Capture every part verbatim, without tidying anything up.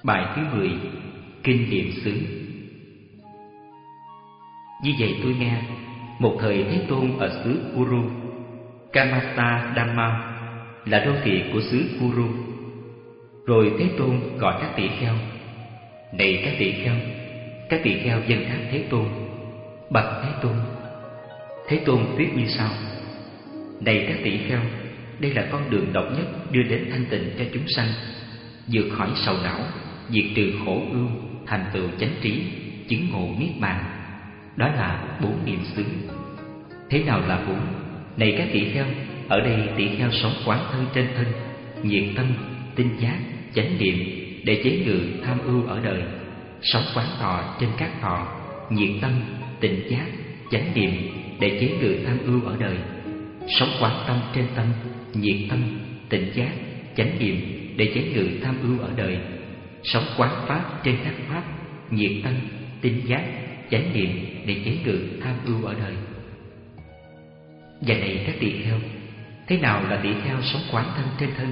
Bài thứ mười. Kinh Niệm xứ. Như vậy tôi nghe, một thời Thế Tôn ở xứ Kuru, Kamasa Dhamma là đô thị của xứ Kuru. Rồi Thế Tôn gọi các tỷ kheo: này các tỷ kheo. Các tỷ kheo dâng thác Thế Tôn: bạch Thế Tôn. Thế Tôn thuyết như sau: này các tỷ kheo, đây là con đường độc nhất đưa đến thanh tịnh cho chúng sanh, vượt khỏi sầu não, diệt trừ khổ ưu, thành tựu chánh trí, chứng ngộ niết bàn. Đó là bốn niệm xứ. Thế nào là bốn? Này các tỷ kheo, ở đây tỷ kheo sống quán thân trên thân, nhiệt tâm, tinh giác, chánh niệm để chế ngự tham ưu ở đời, sống quán thọ trên các thọ, nhiệt tâm, tinh giác, chánh niệm để chế ngự tham ưu ở đời, sống quán tâm trên tâm, nhiệt tâm, tinh giác, chánh niệm để chế ngự tham ưu ở đời, sống quán pháp trên các pháp, nhiệt tâm, tinh giác, chánh niệm để chế ngự tham ưu ở đời. Và này các tỳ kheo, thế nào là tỳ kheo sống quán thân trên thân?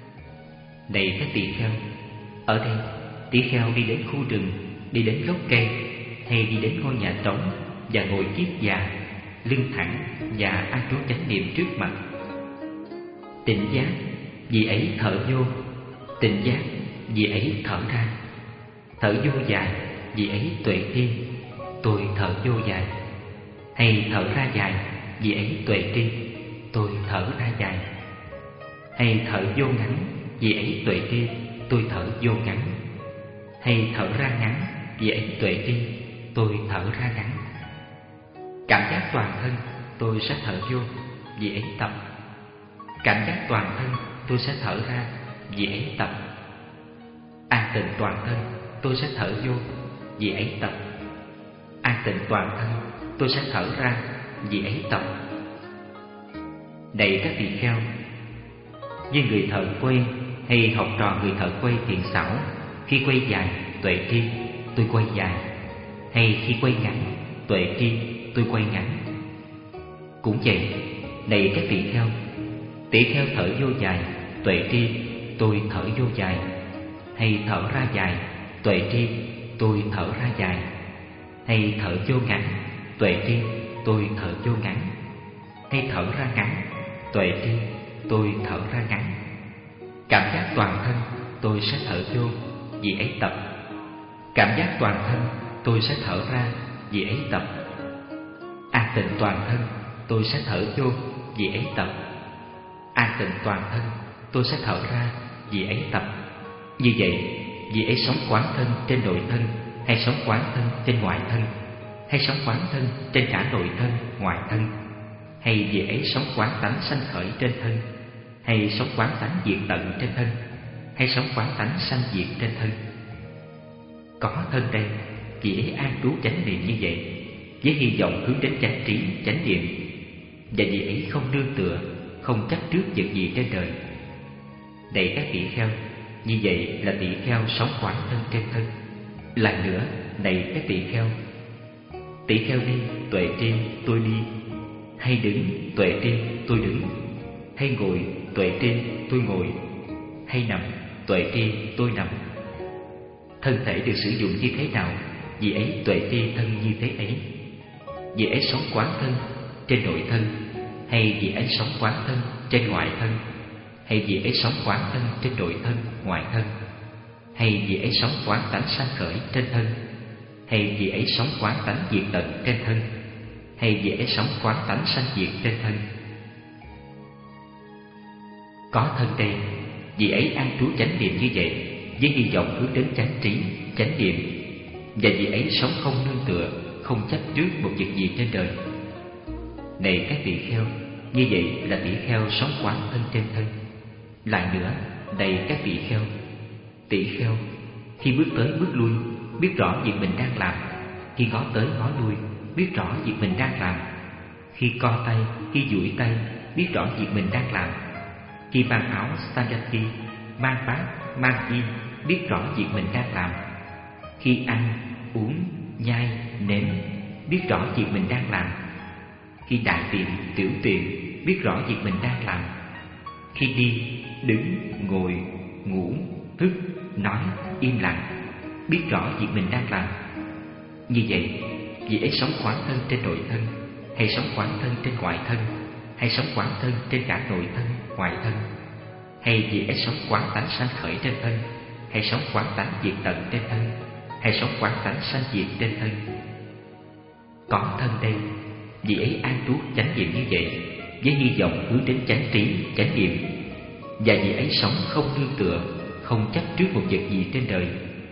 Này các tỳ kheo, ở đây tỳ kheo đi đến khu rừng, đi đến gốc cây, hay đi đến ngôi nhà trống và ngồi kiết già, lưng thẳng và an trú chánh niệm trước mặt. Tinh giác, vì ấy thở vô. Tinh giác, vì ấy thở ra. Thở vô dài, vì ấy tuệ tri. Tôi thở vô dài. Hay thở ra dài, vì ấy tuệ tri. Tôi thở ra dài. Hay thở vô ngắn, vì ấy tuệ tri. Tôi thở vô ngắn. Hay thở ra ngắn, vì ấy tuệ tri. Tôi thở ra ngắn. Cảm giác toàn thân, tôi sẽ thở vô, vì ấy tập. Cảm giác toàn thân, tôi sẽ thở ra, vì ấy tập. An tịnh toàn thân, tôi sẽ thở vô, vì ấy tập. An tịnh toàn thân, tôi sẽ thở ra, vì ấy tập. Này các tỳ kheo, như người thợ quay hay học trò người thợ quay thiện xảo, khi quay dài, tuệ tri, tôi quay dài. Hay khi quay ngắn, tuệ tri, tôi quay ngắn. Cũng vậy, này các tỳ kheo, tỳ kheo thở vô dài, tuệ tri, tôi thở vô dài. Hay thở ra dài, tuệ tri, tôi thở ra dài. Hay thở vô ngắn, tuệ tri, tôi thở vô ngắn. Hay thở ra ngắn, tuệ tri, tôi thở ra ngắn. Cảm giác toàn thân, tôi sẽ thở vô, vì ấy tập. Cảm giác toàn thân, tôi sẽ thở ra, vì ấy tập. An tịnh toàn thân, tôi sẽ thở vô, vì ấy tập. An tịnh toàn thân, tôi sẽ thở ra, vì ấy tập. Như vậy, vì ấy sống quán thân trên nội thân, hay sống quán thân trên ngoại thân, hay sống quán thân trên cả nội thân, ngoại thân, hay vì ấy sống quán tánh sanh khởi trên thân, hay sống quán tánh diệt tận trên thân, hay sống quán tánh sanh diệt trên thân. Có thân đây, vì ấy an trú chánh niệm như vậy, với hy vọng hướng đến chánh trí, chánh niệm. Và vì ấy không nương tựa, không chấp trước vật gì trên đời. Này các tỷ kheo, như vậy là tỷ kheo sống quán thân trên thân. Lại nữa, này các tỷ kheo, tỷ kheo đi, tuệ tri, tôi đi. Hay đứng, tuệ tri, tôi đứng. Hay ngồi, tuệ tri, tôi ngồi. Hay nằm, tuệ tri, tôi nằm. Thân thể được sử dụng như thế nào, vì ấy tuệ tri thân như thế ấy. Vì ấy sống quán thân trên nội thân, hay vì ấy sống quán thân trên ngoại thân, hay vì ấy sống quán thân trên nội thân, ngoại thân, hay vì ấy sống quán tánh sanh khởi trên thân, hay vì ấy sống quán tánh diệt tận trên thân, hay vì ấy sống quán tánh sanh diệt trên thân. Có thân đây, vì ấy an trú chánh niệm như vậy, với hy vọng hướng đến chánh trí, chánh niệm. Và vì ấy sống không nương tựa, không chấp trước một việc gì trên đời. Này các tỳ kheo, như vậy là tỳ kheo sống quán thân trên thân. Lại nữa, này các tỳ kheo, tỳ kheo khi bước tới bước lui, biết rõ việc mình đang làm. Khi ngó tới ngó lui, biết rõ việc mình đang làm. Khi co tay, khi duỗi tay, biết rõ việc mình đang làm. Khi mang áo sandati, mang bát, mang im, biết rõ việc mình đang làm. Khi ăn, uống, nhai, nếm, biết rõ việc mình đang làm. Khi đại tiện, tiểu tiện, biết rõ việc mình đang làm. Khi đi, đứng, ngồi, ngủ, thức, nằm nói, im lặng, biết rõ việc mình đang làm. Như vậy, vị ấy sống quán thân trên nội thân, hay sống quán thân trên ngoại thân, hay sống quán thân trên cả nội thân, ngoại thân, hay vị ấy sống quán tánh sanh khởi trên thân, hay sống quán tánh diệt tận trên thân, hay sống quán tánh sanh diệt trên thân. Có thân đây, vị ấy an trú chánh niệm như vậy, với hy vọng hướng đến chánh trí, chánh niệm, và vị ấy sống không nương tựa, không chấp trước một vật gì trên đời.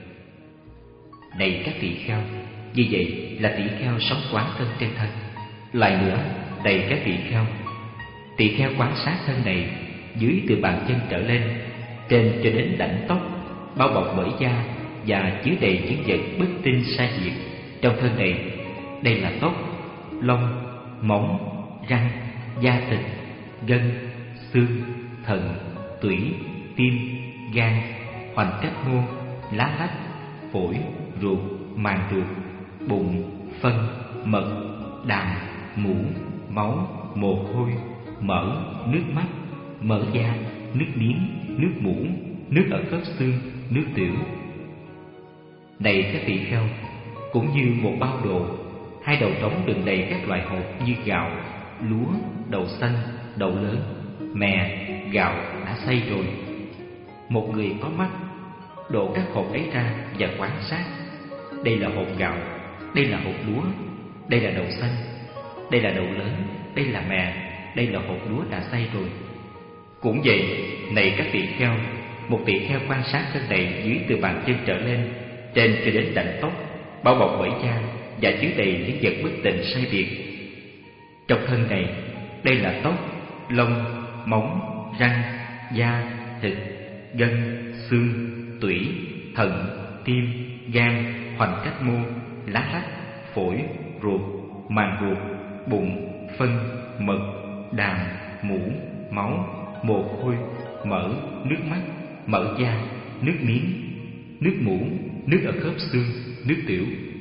Này các tỳ kheo, như vậy là tỳ kheo sống quán thân trên thân. Lại nữa, này các tỳ kheo, tỳ kheo quan sát thân này dưới từ bàn chân trở lên, trên cho đến đảnh tóc, bao bọc bởi da và chứa đầy những vật bất tinh sai diệt trong thân này. Đây là tóc, lông, móng, răng, da thịt, gân, xương, thận, tủy, tim, gan, hoành cách mô, lá lách, phổi, ruột, màng ruột, bụng, phân, mật, đàm, mũ, máu, mồ hôi, mỡ, nước mắt, mỡ da, nước miếng, nước mũ, nước ở khớp xương, nước tiểu. Này các tỳ kheo, cũng như một bao đồ, hai đầu trống đựng đầy các loại hột như gạo, lúa, đậu xanh, đậu lớn, mè, gạo đã xay rồi. Một người có mắt đổ các hột ấy ra và quan sát. Đây là hột gạo, đây là hột lúa, đây là đậu xanh, đây là đậu lớn, đây là mè, đây là hột lúa đã xay rồi. Cũng vậy, này các tỳ kheo, một tỳ kheo quan sát thân này dưới từ bàn chân trở lên, trên cho đến đảnh tóc, bao bọc bởi da và chứa đầy những vật bất tịnh sai biệt. Trong thân này, đây là tóc, lông, móng, răng, da, thịt, gân, xương, tủy, thận, tim, gan, hoành cách mô, lá lách, phổi, ruột, màng ruột, bụng, phân, mật, đàm, mũ, máu, mồ hôi, mỡ, nước mắt, mỡ da, nước miếng, nước mũ, nước ở khớp xương, nước tiểu.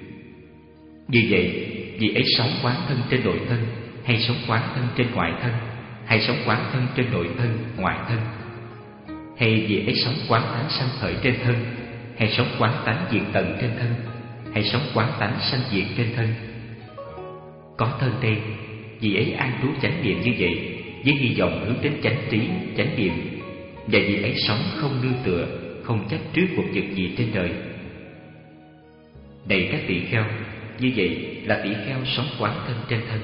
Như vậy, vị ấy sống quán thân trên nội thân, hay sống quán thân trên ngoại thân, hay sống quán thân trên nội thân, ngoại thân, hay vị ấy sống quán tánh sanh khởi trên thân, hay sống quán tánh diệt tận trên thân, hay sống quán tánh sanh diệt trên thân. Có thân đây, vị ấy an trú chánh niệm như vậy, với hy vọng hướng đến chánh trí, chánh niệm, và vị ấy sống không nương tựa, không chấp trước một vật gì trên đời. Này các tỳ kheo, như vậy là tỳ kheo sống quán thân trên thân.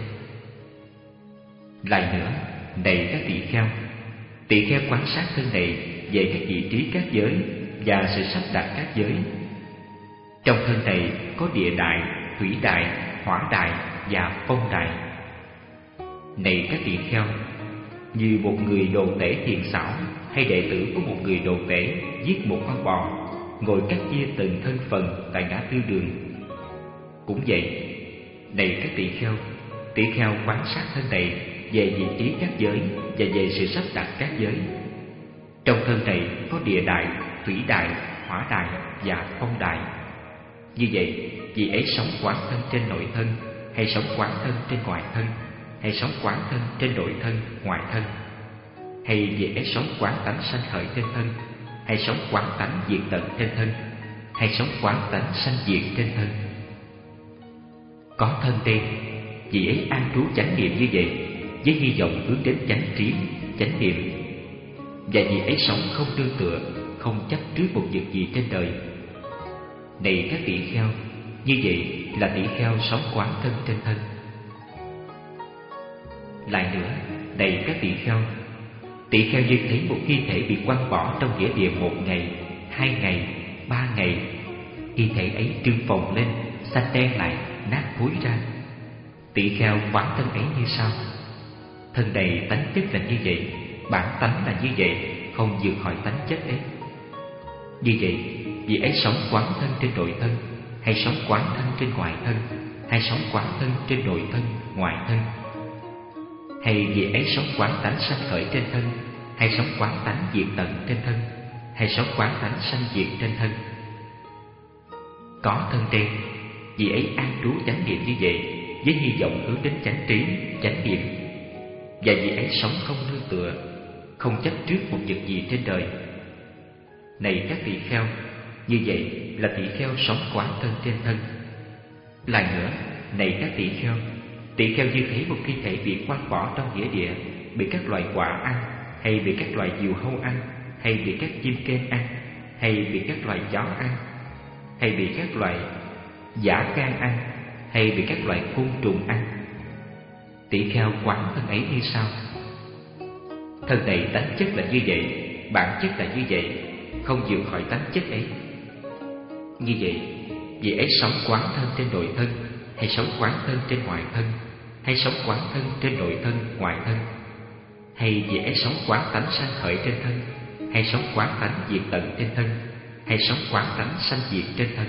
Lại nữa, này các tỳ kheo, tỳ kheo quan sát thân này về các vị trí các giới và sự sắp đặt các giới. Trong thân này có địa đại, thủy đại, hỏa đại và phong đại. Này các tỳ kheo, như một người đồ tể thiền xảo hay đệ tử của một người đồ tể giết một con bò, ngồi cắt chia từng thân phần tại ngã tư đường. Cũng vậy, này các tỳ kheo, tỳ kheo quan sát thân này về vị trí các giới và về sự sắp đặt các giới. Trong thân này có địa đại, thủy đại, hỏa đại và phong đại. Như vậy, vị ấy sống quán thân trên nội thân, hay sống quán thân trên ngoại thân, hay sống quán thân trên nội thân, ngoại thân, hay vị ấy sống quán tánh sanh khởi trên thân, hay sống quán tánh diệt tận trên thân, hay sống quán tánh sanh diệt trên thân. Có thân đây, vị ấy an trú chánh niệm như vậy, với hy vọng hướng đến chánh trí, chánh niệm, và vị ấy sống không nương tựa, không chấp trước một vật gì trên đời. Này các tỳ kheo, như vậy là tỳ kheo sống quán thân trên thân. Lại nữa, này các tỳ kheo, tỳ kheo như thấy một thi thể bị quăng bỏ trong nghĩa địa một ngày, hai ngày, ba ngày, thi thể ấy trương phồng lên, xanh đen lại, nát thối ra. Tỳ kheo quán thân ấy như sau: thân này tánh chất là như vậy, bản tánh là như vậy, không vượt khỏi tánh chất ấy. Như vậy, vị ấy sống quán thân trên nội thân, hay sống quán thân trên ngoại thân, hay sống quán thân trên nội thân, ngoại thân, hay vị ấy sống quán tánh sanh khởi trên thân, hay sống quán tánh diệt tận trên thân, hay sống quán tánh sanh diệt trên thân. Có thân đây, vị ấy an trú chánh niệm như vậy, với hy vọng hướng đến chánh trí, chánh niệm, và vị ấy sống không nương tựa, không chấp trước một vật gì trên đời. Này các tỳ kheo, Như vậy là tỷ kheo sống quán thân trên thân. Lại nữa, này các tỷ kheo, tỷ kheo như thấy một thi thể bị quăng bỏ trong nghĩa địa, bị các loài quả ăn, hay bị các loài diều hâu ăn, hay bị các chim kên ăn, hay bị các loài chó ăn, hay bị các loài dã can ăn, hay bị các loài côn trùng ăn. Tỷ kheo quán thân ấy như sau: thân này tánh chất là như vậy, bản chất là như vậy, không vượt khỏi tánh chất ấy. Như vậy, vị ấy sống quán thân trên nội thân, hay sống quán thân trên ngoài thân, hay sống quán thân trên nội thân, ngoài thân, hay vị ấy sống quán tánh sanh khởi trên thân, hay sống quán tánh diệt tận trên thân, hay sống quán tánh sanh diệt trên thân.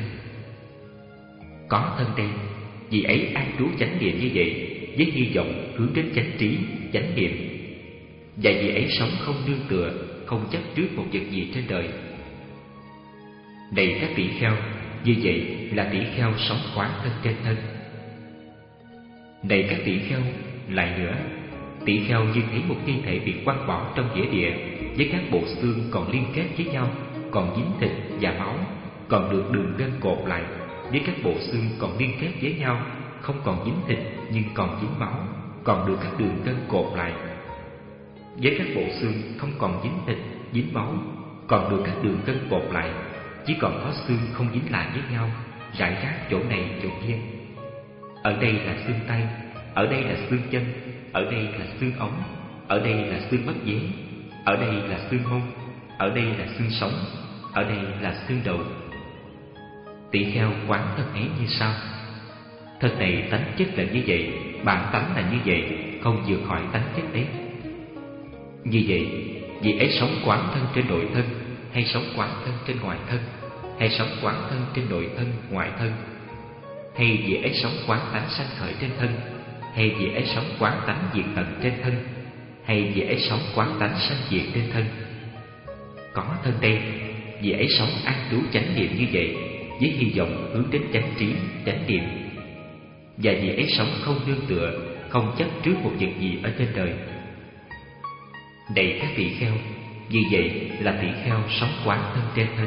Có thân đây, vị ấy an trú chánh niệm như vậy, với hy vọng hướng đến chánh trí, chánh niệm. Và vị ấy sống không nương tựa, không chấp trước một vật gì trên đời. Này các tỷ kheo, như vậy là tỷ kheo sống quán thân trên thân. Này các tỷ kheo, lại nữa, tỷ kheo như thấy một thi thể bị quăng bỏ trong nghĩa địa, với các bộ xương còn liên kết với nhau, còn dính thịt và máu, còn được đường gân cột lại, với các bộ xương còn liên kết với nhau, không còn dính thịt nhưng còn dính máu, còn được các đường gân cột lại, với các bộ xương không còn dính thịt, dính máu, còn được các đường gân cột lại, chỉ còn có xương không dính lại với nhau, rải rác chỗ này chỗ kia. Ở đây là xương tay, ở đây là xương chân, ở đây là xương ống, ở đây là xương bắp dế, ở đây là xương mông, ở đây là xương sống, ở đây là xương đầu. Tỷ kheo quán thân ấy như sau: thân này tánh chất là như vậy, bản tánh là như vậy, không vượt khỏi tánh chất ấy. Như vậy, vị ấy sống quán thân trên nội thân, hay sống quán thân trên ngoài thân, hay sống quán thân trên nội thân, ngoại thân, hay vị ấy sống quán tánh sanh khởi trên thân, hay vị ấy sống quán tánh diệt tận trên thân, hay vị ấy sống quán tánh sanh diệt trên thân. Có thân đây, vị ấy sống an trú chánh niệm như vậy, với hy vọng hướng đến chánh trí, chánh niệm. Và vị ấy sống không nương tựa, không chấp trước một vật gì ở trên đời. Này các tỷ kheo, như vậy là tỷ kheo sống quán thân trên thân.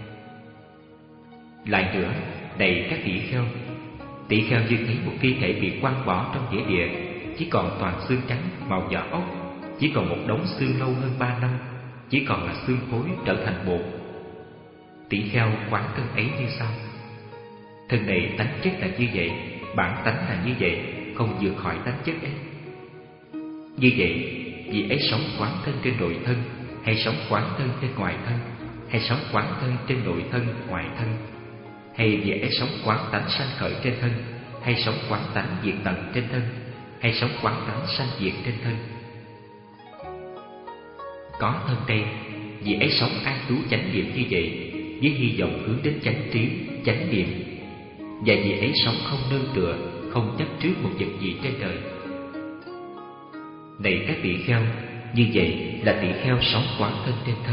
Lại nữa, này các tỷ kheo, tỷ kheo như thấy một thi thể bị quăng bỏ trong nghĩa địa, chỉ còn toàn xương trắng màu vỏ ốc, chỉ còn một đống xương lâu hơn ba năm, chỉ còn là xương khối trở thành bột. Tỷ kheo quán thân ấy như sau: thân này tánh chất là như vậy, bản tánh là như vậy, không vượt khỏi tánh chất ấy. Như vậy, vị ấy sống quán thân trên nội thân, hay sống quán thân trên ngoài thân, hay sống quán thân trên nội thân, ngoại thân, hay vị ấy sống quán tánh sanh khởi trên thân, hay sống quán tánh diệt tận trên thân, hay sống quán tánh sanh diệt trên thân. Có thân đây, vị ấy sống an trú chánh niệm như vậy, với hy vọng hướng đến chánh trí, chánh niệm. Và vị ấy sống không nương tựa, không chấp trước một vật gì trên đời. Này các tỷ kheo, như vậy là tỷ kheo sống quán thân trên thân.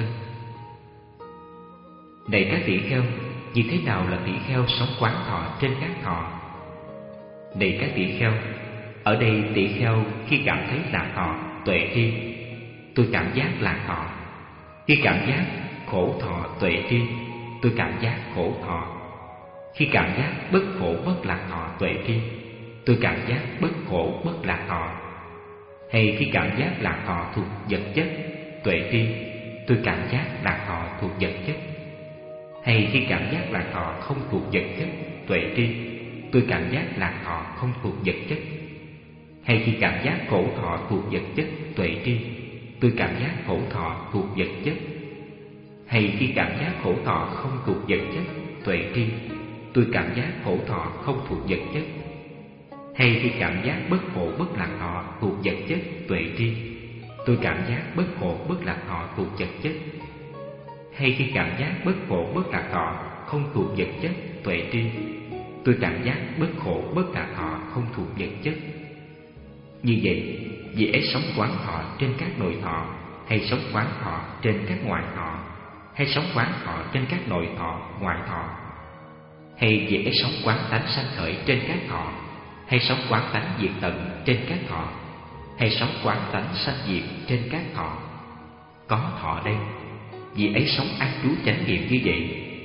Này các tỷ kheo, như thế nào là tỷ kheo sống quán thọ trên các thọ? Này các tỷ kheo, ở đây tỷ kheo khi cảm thấy lạc thọ, tuệ tri, tôi cảm giác lạc thọ. Khi cảm giác khổ thọ, tuệ tri, tôi cảm giác khổ thọ. Khi cảm giác bất khổ bất lạc thọ, tuệ tri, tôi cảm giác bất khổ bất lạc thọ. Hay khi cảm giác lạc thọ thuộc vật chất, tuệ tri, tôi cảm giác lạc thọ thuộc vật chất. Hay khi cảm giác lạc thọ không thuộc vật chất, tuệ tri, tôi cảm giác lạc thọ không thuộc vật chất. Hay khi cảm giác khổ thọ thuộc vật chất, tuệ tri, tôi cảm giác khổ thọ thuộc vật chất. Hay khi cảm giác khổ thọ không thuộc vật chất, tuệ tri, tôi cảm giác khổ thọ không thuộc vật chất. Hay khi cảm giác bất khổ bất lạc thọ thuộc vật chất, tuệ tri, tôi cảm giác bất khổ bất lạc thọ thuộc vật chất. Hay khi cảm giác bất khổ bất lạc thọ không thuộc vật chất, tuệ tri, tôi cảm giác bất khổ bất lạc thọ không thuộc vật chất. Như vậy, vị ấy sống quán thọ trên các nội thọ, hay sống quán thọ trên các ngoại thọ, hay sống quán thọ trên các nội thọ, ngoại thọ, hay vị ấy sống quán tánh sanh khởi trên các thọ, hay sống quán tánh diệt tận trên các thọ, hay sống quán tánh sanh diệt trên các thọ. Có thọ đây, vị ấy sống an trú chánh niệm như vậy,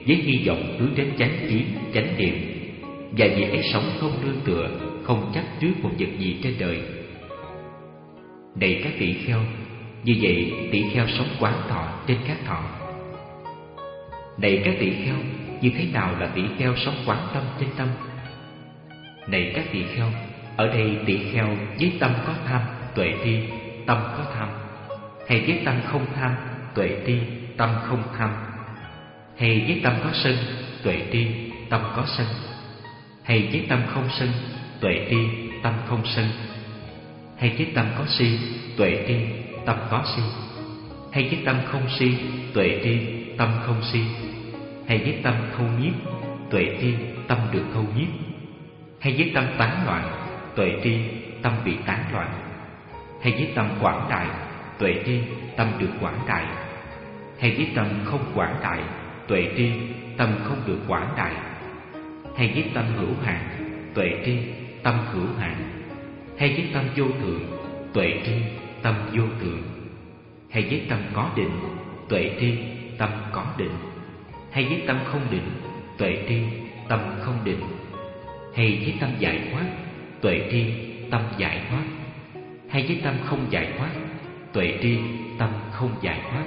với hy vọng hướng đến chánh kiến, chánh niệm, và vị ấy sống không nương tựa, không chấp trước một vật gì trên đời. Này các tỷ kheo, như vậy tỷ kheo sống quán thọ trên các thọ. Này các tỷ kheo, như thế nào là tỷ kheo sống quán tâm trên tâm? Này các tỷ kheo, ở đây tỷ kheo với tâm có tham, tuệ tri, tâm có tham, hay với tâm không tham, tuệ tri, tâm không tham, hay với tâm có sân, tuệ tri, tâm có sân, hay với tâm không sân, tuệ tri, tâm không sân, hay với tâm có si, tuệ tri, tâm có si, hay với tâm không si, tuệ tri, tâm không si, hay với tâm thâu nhiếp, tuệ tri, tâm được thâu nhiếp, hay với tâm tán loạn, tuệ tri, tâm bị tán loạn, hay với tâm quảng đại, tuệ tri, tâm được quảng đại, hay với tâm không quảng đại, tuệ tri, tâm không được quảng đại, hay với tâm hữu hạn, tuệ tri, tâm hữu hạn, hay với tâm vô thượng, tuệ tri, tâm vô thượng, hay với tâm có định, tuệ tri, tâm có định, hay với tâm không định, tuệ tri, tâm không định, hay với tâm giải thoát, tuệ tri, tâm giải thoát, hay với tâm không giải thoát, tuệ tri, tâm không giải thoát.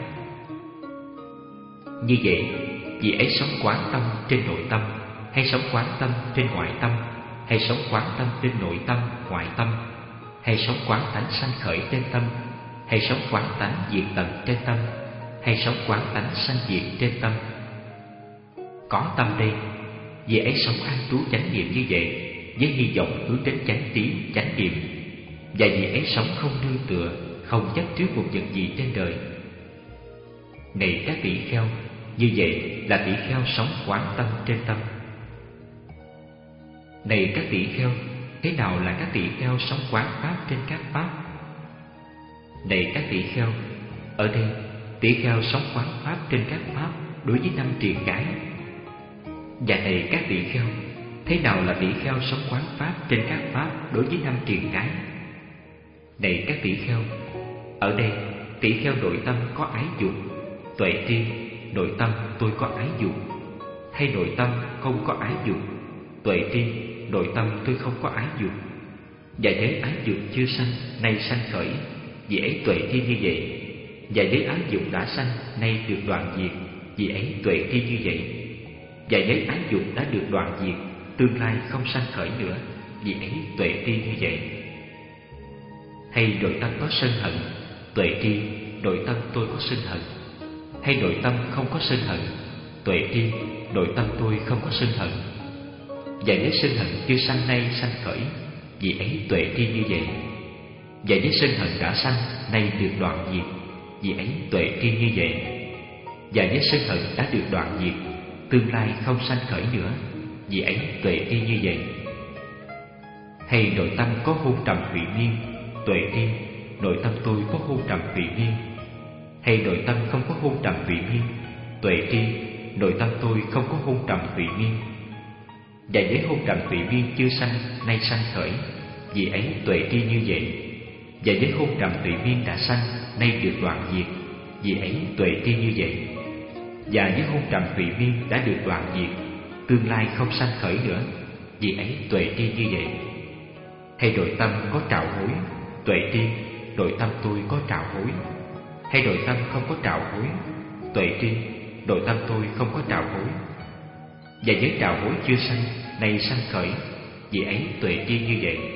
Như vậy, vị ấy sống quán tâm trên nội tâm, hay sống quán tâm trên ngoại tâm, hay sống quán tâm trên nội tâm, ngoại tâm, hay sống quán tánh sanh khởi trên tâm, hay sống quán tánh diệt tận trên tâm, hay sống quán tánh sanh diệt trên tâm. Có tâm đây, vị ấy sống an trú chánh niệm như vậy, với hy vọng hướng đến chánh trí, chánh niệm, và vị ấy sống không nương tựa, không chấp trước một vật gì trên đời. Này các tỷ kheo, như vậy là tỷ kheo sống quán tâm trên tâm. Này các tỷ kheo, thế nào là các tỷ kheo sống quán pháp trên các pháp? Này các tỷ kheo, ở đây tỷ kheo sống quán pháp trên các pháp đối với năm triền cái. Và này các tỷ kheo, thế nào là tỷ kheo sống quán pháp trên các pháp đối với năm triền cái? Này các tỷ kheo, ở đây tỷ kheo nội tâm có ái dục, tuệ tri, nội tâm tôi có ái dục, hay nội tâm không có ái dục, tuệ tri, nội tâm tôi không có ái dục, và với ái dục chưa sanh, nay sanh khởi, vì ấy tuệ tri như vậy, và với ái dục đã sanh, nay được đoạn diệt, vì ấy tuệ tri như vậy, và với ái dục đã được đoạn diệt, tương lai không sanh khởi nữa, vì ấy tuệ tri như vậy. Hay nội tâm có sân hận, tuệ tri, nội tâm tôi có sân hận, hay nội tâm không có sân hận, tuệ tri, nội tâm tôi không có sân hận, và với sân hận chưa sanh nay sanh khởi, vì ấy tuệ tri như vậy, và với sân hận đã sanh nay được đoạn diệt, vì ấy tuệ tri như vậy, và với sân hận đã được đoạn diệt, tương lai không sanh khởi nữa, vì ấy tuệ tri như vậy. Hay nội tâm có hôn trầm hủy miên, tuệ tri, nội tâm tôi có hôn trầm hủy miên, hay nội tâm không có hôn trầm hủy miên, tuệ tri, nội tâm tôi không có hôn trầm hủy miên, và với hôn trầm hủy miên chưa sanh nay sanh khởi, vì ấy tuệ tri như vậy, và với hôn trầm hủy miên đã sanh nay được đoạn diệt, vì ấy tuệ tri như vậy, và với hôn trầm hủy miên đã được đoạn diệt, tương lai không sanh khởi nữa, vì ấy tuệ tri như vậy. Hay nội tâm có trạo hối, tuệ tri, nội tâm tôi có trạo hối, hay nội tâm không có trạo hối, tuệ tri, nội tâm tôi không có trạo hối, và với trạo hối chưa sanh nay sanh khởi, vì ấy tuệ tri như vậy,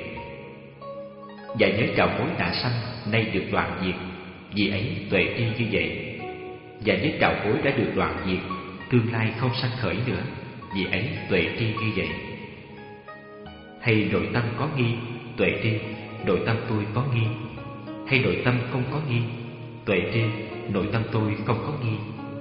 và với trạo hối đã sanh nay được đoạn diệt, vì ấy tuệ tri như vậy, và với trạo hối đã được đoạn diệt, tương lai không sanh khởi nữa, vì ấy tuệ tri như vậy. Hay nội tâm có nghi, tuệ tri, nội tâm tôi có nghi, hay nội tâm không có nghi, tuệ tri, nội tâm tôi không có nghi,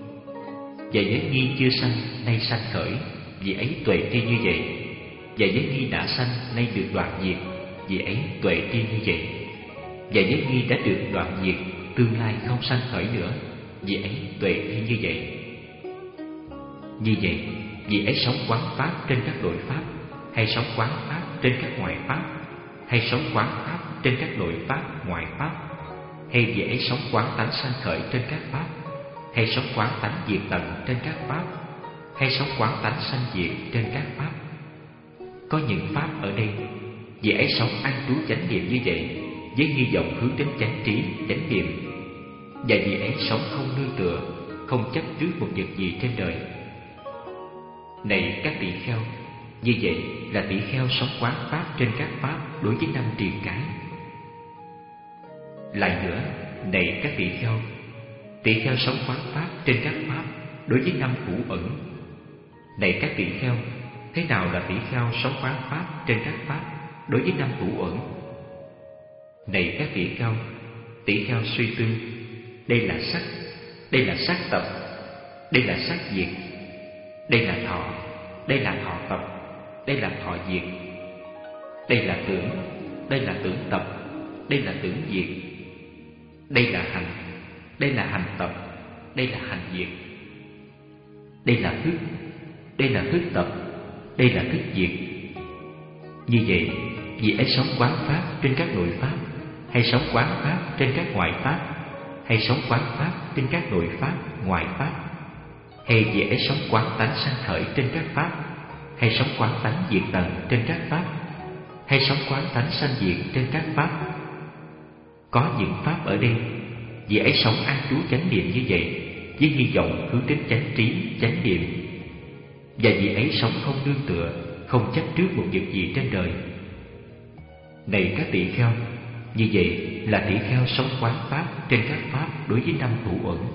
và với nghi chưa sanh nay sanh khởi, vì ấy tuệ tri như vậy, và với nghi đã sanh nay được đoạn diệt, vì ấy tuệ tri như vậy, và với nghi đã được đoạn diệt, tương lai không sanh khởi nữa, vì ấy tuệ tri như vậy. Như vậy, vì ấy sống quán pháp trên các nội pháp, hay sống quán pháp trên các ngoại pháp, hay sống quán pháp trên các nội pháp, ngoại pháp, hay vì ấy sống quán tánh sanh khởi trên các pháp, hay sống quán tánh diệt tận trên các pháp, hay sống quán tánh sanh diệt trên các pháp. Có những pháp ở đây, vị ấy sống an trú chánh niệm như vậy, với hy vọng hướng đến chánh trí, chánh niệm. Và vị ấy sống không nương tựa, không chấp trước một vật gì trên đời. Này các tỳ kheo, như vậy là tỳ kheo sống quán pháp trên các pháp đối với năm triền cái. Lại nữa, này các tỳ kheo, tỳ kheo sống quán pháp trên các pháp đối với năm thủ ẩn. Này các tỳ kheo, thế nào là tỳ kheo sống quán pháp trên các pháp đối với năm thủ ẩn? Này các tỳ kheo, tỳ kheo suy tư, đây là sắc, đây là sắc tập, đây là sắc diệt, đây là thọ, đây là thọ tập, đây là thọ diệt, đây là tưởng, đây là tưởng tập, đây là tưởng diệt, đây là hành, đây là hành tập, đây là hành diệt, đây là thức, đây là thức tập, đây là thức diệt. Như vậy, vị ấy sống quán pháp trên các nội pháp, hay sống quán pháp trên các ngoại pháp, hay sống quán pháp trên các nội pháp, ngoại pháp, hay vị ấy sống quán tánh sanh khởi trên các pháp, hay sống quán tánh diệt tận trên các pháp, hay sống quán tánh sanh diệt trên các pháp. Có những pháp ở đây, vị ấy sống an trú chánh niệm như vậy, với hy vọng hướng đến chánh trí, chánh niệm. Và vị ấy sống không nương tựa, không chấp trước một vật gì trên đời. Này các tỳ kheo, như vậy là tỳ kheo sống quán pháp trên các pháp đối với năm thủ ẩn.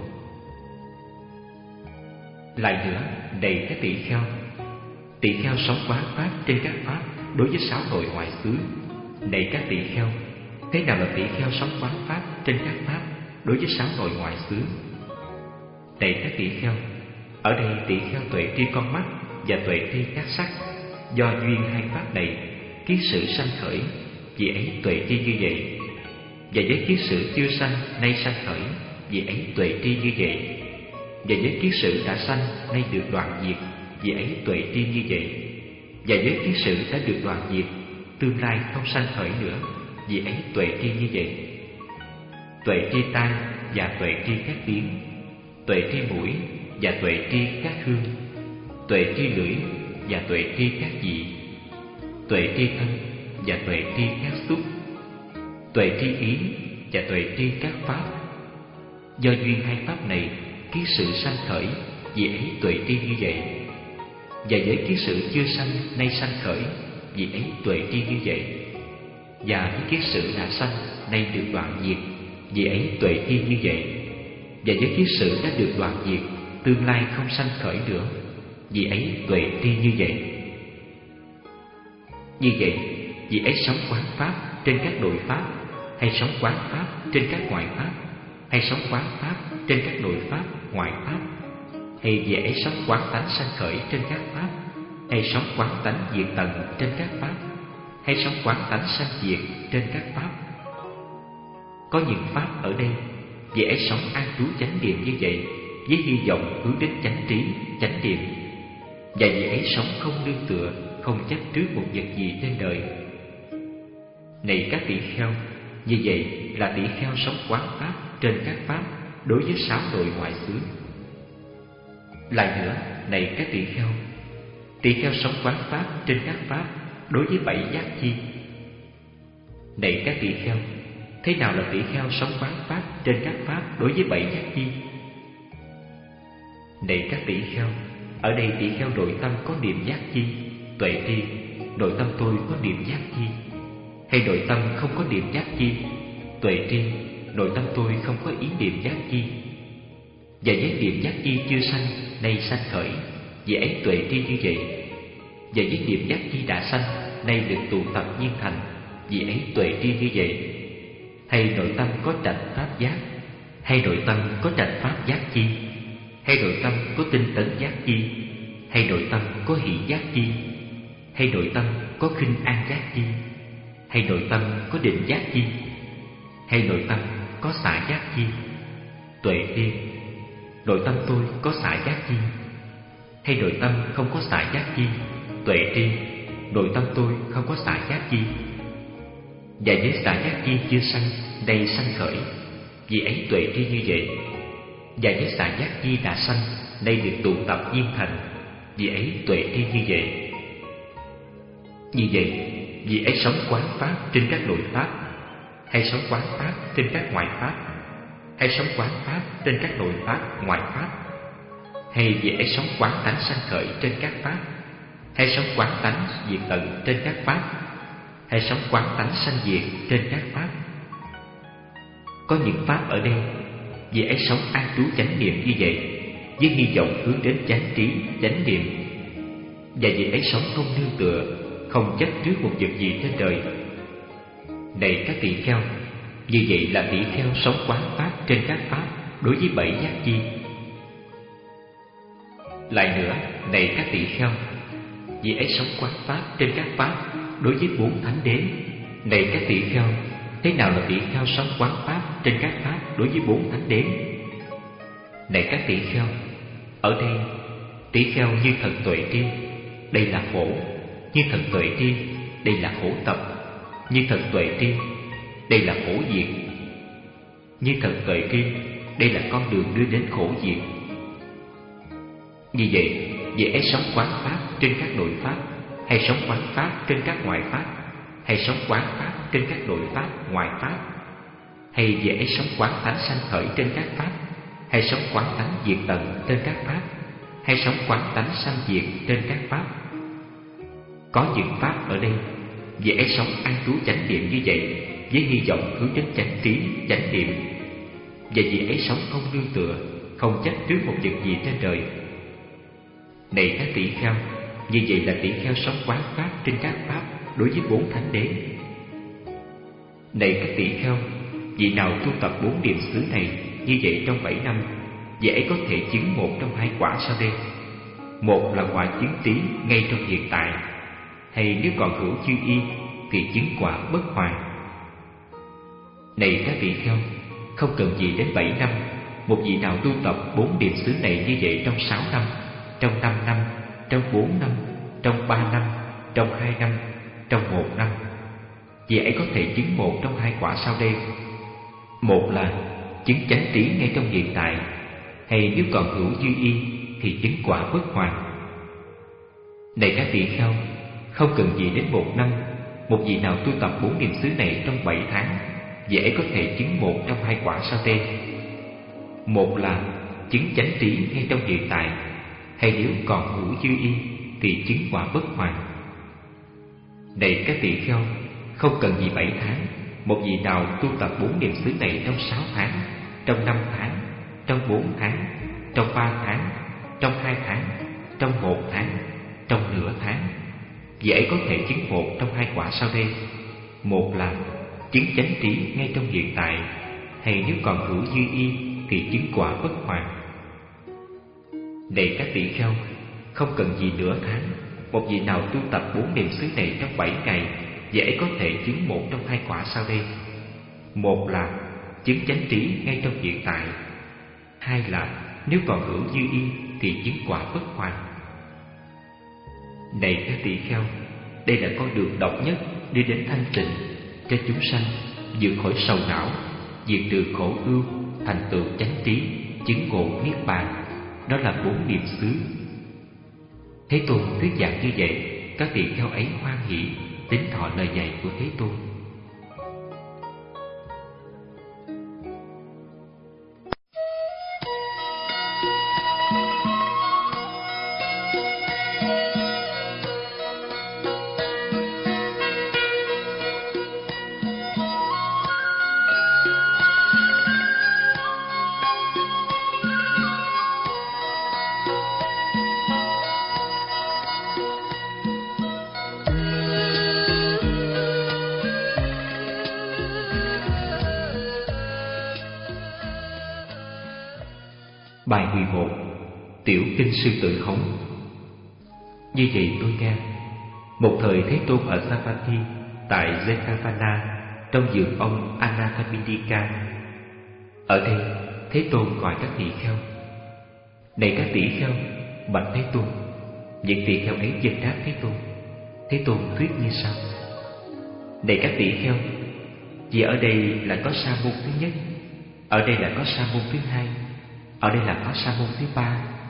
Lại nữa, này các tỳ kheo, tỳ kheo sống quán pháp trên các pháp đối với sáu nội ngoại xứ. Này các tỳ kheo, thế nào là tỳ kheo sống quán pháp trên các pháp đối với sáu nội ngoại xứ? Này các tỳ kheo, ở đây tỳ kheo tuệ tri con mắt và tuệ tri các sắc, do duyên hai pháp này kiết sự sanh khởi, vì ấy tuệ tri như vậy. Và với kiết sự chưa sanh nay sanh khởi, vì ấy tuệ tri như vậy. Và với kiết sự đã sanh nay được đoạn diệt, vì ấy tuệ tri như vậy. Và với kiết sự đã được đoạn diệt, tương lai không sanh khởi nữa, vì ấy tuệ tri như vậy. Tuệ tri tai và tuệ tri các tiếng, tuệ tri mũi và tuệ tri các hương, tuệ tri lưỡi và tuệ tri các vị, tuệ tri thân và tuệ tri các xúc, tuệ tri ý và tuệ tri các pháp. Do duyên hai pháp này kiết sự sanh khởi, vì ấy tuệ tri như vậy. Và với kiết sự chưa sanh nay sanh khởi, vì ấy tuệ tri như vậy. Và với kiết sự đã sanh nay được đoạn diệt, vì ấy tuệ tri như vậy. Và với kiết sự đã được đoạn diệt, tương lai không sanh khởi nữa, vì ấy tuệ tri như vậy. Như vậy, vì ấy sống quán pháp trên các nội pháp, hay sống quán pháp trên các ngoại pháp, hay sống quán pháp trên các nội pháp, ngoại pháp, hay vì ấy sống quán tánh sanh khởi trên các pháp, hay sống quán tánh diệt tận trên các pháp, hay sống quán tánh sanh diệt trên các pháp. Có những pháp ở đây, vì ấy sống an trú chánh niệm như vậy, với hy vọng hướng đến chánh trí, chánh niệm. Và vì ấy sống không nương tựa, không chấp trước một vật gì trên đời. Này các tỳ kheo, như vậy là tỳ kheo sống quán pháp trên các pháp đối với sáu nội ngoại xứ. Lại nữa, này các tỳ kheo, tỳ kheo sống quán pháp trên các pháp đối với bảy giác chi. Này các tỳ kheo, thế nào là tỳ kheo sống quán pháp trên các pháp đối với bảy giác chi? Này các tỳ kheo, ở đây tỳ kheo nội tâm có niệm giác chi, tuệ tri, nội tâm tôi có niệm giác chi, hay nội tâm không có niệm giác chi, tuệ tri, nội tâm tôi không có ý niệm giác chi. Và với niệm giác chi chưa sanh nay sanh khởi, vì ấy tuệ tri như vậy. Và với niệm giác chi đã sanh nay được tụ tập nhiên thành, vì ấy tuệ tri như vậy. Hay nội tâm có trạch pháp giác, hay nội tâm có trạch pháp giác chi, hay nội tâm có tinh tấn giác chi, hay nội tâm có hỷ giác chi, hay nội tâm có khinh an giác chi, hay nội tâm có định giác chi, hay nội tâm có xả giác chi. Tuệ tri, nội tâm tôi có xả giác chi, hay nội tâm không có xả giác chi. Tuệ tri, nội tâm tôi không có xả giác chi. Và với xả giác chi chưa sanh nay sanh khởi, vì ấy tuệ tri như vậy. Và với xả giác chi đã sanh nay được tụ tập viên thành, vị ấy tuệ tri như vậy. Như vậy, vị ấy sống quán pháp trên các nội pháp, hay sống quán pháp trên các ngoại pháp, hay sống quán pháp trên các nội pháp, ngoại pháp, hay vị ấy sống quán tánh sanh khởi trên các pháp, hay sống quán tánh diệt tận trên các pháp, hay sống quán tánh sanh diệt trên các pháp. Có những pháp ở đây, vị ấy sống an trú chánh niệm như vậy, với hy vọng hướng đến chánh trí, chánh niệm. Và vị ấy sống không nương tựa, không chấp trước một vật gì trên đời. Này các tỳ kheo, như vậy là tỳ kheo sống quán pháp trên các pháp đối với bảy giác chi. Lại nữa, này các tỳ kheo, vị ấy sống quán pháp trên các pháp đối với bốn thánh đế. Này các tỳ kheo, thế nào là tỳ kheo sống quán pháp trên các pháp đối với bốn thánh đế? Này các tỳ kheo, ở đây tỳ kheo như thần tuệ tri, đây là khổ; như thần tuệ tri, đây là khổ tập; như thần tuệ tri, đây là khổ diệt; như thần tuệ tri, đây là con đường đưa đến khổ diệt. Như vậy, vị ấy sống quán pháp trên các nội pháp, hay sống quán pháp trên các ngoại pháp, hay sống quán pháp trên các nội pháp, ngoại pháp, hay vị ấy sống quán tánh sanh khởi trên các pháp, hay sống quán tánh diệt tận trên các pháp, hay sống quán tánh sanh diệt trên các pháp. Có những pháp ở đây, vị ấy sống an trú chánh niệm như vậy, với hy vọng hướng đến chánh trí, chánh niệm. Và vị ấy sống không nương tựa, không chấp trước một vật gì trên đời. Này các tỷ kheo, như vậy là tỷ kheo sống quán pháp trên các pháp đối với bốn thánh đế. Này các tỷ kheo, vị nào tu tập bốn niệm xứ này như vậy trong bảy năm, vị ấy có thể chứng một trong hai quả sau đây. Một là quả chứng trí ngay trong hiện tại, hay nếu còn hữu chư y thì chứng quả bất hoàn. Này các tỷ kheo, không cần gì đến bảy năm, một vị nào tu tập bốn niệm xứ này như vậy trong sáu năm, trong năm năm, trong bốn năm, trong ba năm, trong hai năm, trong một năm, vị ấy có thể chứng một trong hai quả sau đây. Một là chứng chánh trí ngay trong hiện tại, hay nếu còn hữu dư y thì chứng quả bất hoàn. Này các tỷ kheo, không cần gì đến một năm, một vị nào tu tập bốn niệm xứ này trong bảy tháng, vị ấy có thể chứng một trong hai quả sau đây. Một là chứng chánh trí ngay trong hiện tại, hay nếu còn hữu dư y thì chứng quả bất hoàn. Này các tỷ kheo, không cần gì bảy tháng, một vị nào tu tập bốn niệm xứ này trong sáu tháng, trong năm tháng, trong bốn tháng, trong ba tháng, trong hai tháng, trong một tháng, trong nửa tháng, vị ấy có thể chứng một trong hai quả sau đây. Một là chứng chánh trí ngay trong hiện tại, hay nếu còn hữu dư y thì chứng quả bất hoàn. Này các tỷ kheo, không cần gì nửa tháng, một vị nào tu tập bốn niệm xứ này trong bảy ngày, vị ấy có thể chứng một trong hai quả sau đây. Một là chứng chánh trí ngay trong hiện tại, hai là nếu còn hữu dư y thì chứng quả bất hoàn. Này các tỷ kheo, đây là con đường độc nhất đi đến thanh tịnh cho chúng sanh, vượt khỏi sầu não, diệt trừ khổ ưu, thành tựu chánh trí, chứng ngộ niết bàn. Đó là bốn niệm xứ. Thế Tôn thuyết giảng như vậy, các tỳ kheo ấy hoan hỷ tín thọ lời dạy của Thế Tôn. Bài mười một. Tiểu kinh sư tử hống. Như vậy tôi nghe, một thời Thế Tôn ở Savatthi tại Jetavana, trong vườn ông Anathapindika. Ở đây Thế Tôn gọi các tỳ kheo. Này các tỳ kheo, bạch Thế Tôn. Những tỳ kheo ấy dân đáp Thế Tôn. Thế Tôn thuyết như sau: Này các tỳ kheo, vì ở đây là có sa môn thứ nhất, ở đây là có sa môn thứ hai, ở đây là có sa môn thứ ba,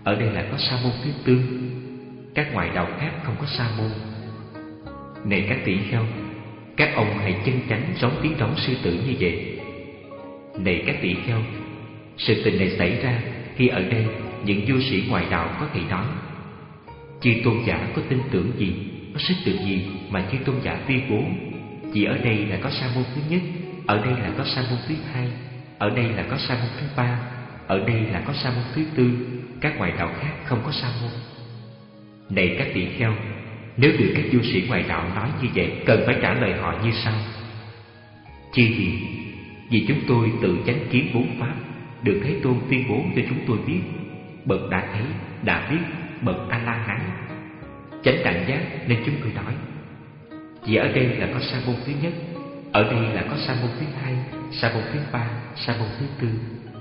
ở đây là có sa môn thứ tư. Các ngoại đạo khác không có sa môn. Này các tỷ kheo, các ông hãy chân chánh giống tiếng trống sư tử như vậy. Này các tỷ kheo, sự tình này xảy ra khi ở đây những du sĩ ngoại đạo có thể nói: chư tôn giả có tin tưởng gì, có sức lực gì mà chư tôn giả tuyên bố chỉ ở đây là có sa môn thứ nhất, ở đây là có sa môn thứ hai, ở đây là có sa môn thứ ba, ở đây là có sa môn thứ tư, các ngoại đạo khác không có sa môn. Này các tỷ kheo, nếu được các du sĩ ngoại đạo nói như vậy, cần phải trả lời họ như sau: chư hiền, vì chúng tôi tự chánh kiến bốn pháp, được Thế Tôn tuyên bố cho chúng tôi biết, bậc đã thấy, đã biết, bậc A La Hán chánh đẳng giác, nên chúng tôi nói. Vì ở đây là có sa môn thứ nhất, ở đây là có sa môn thứ hai, sa môn thứ ba, sa môn thứ tư.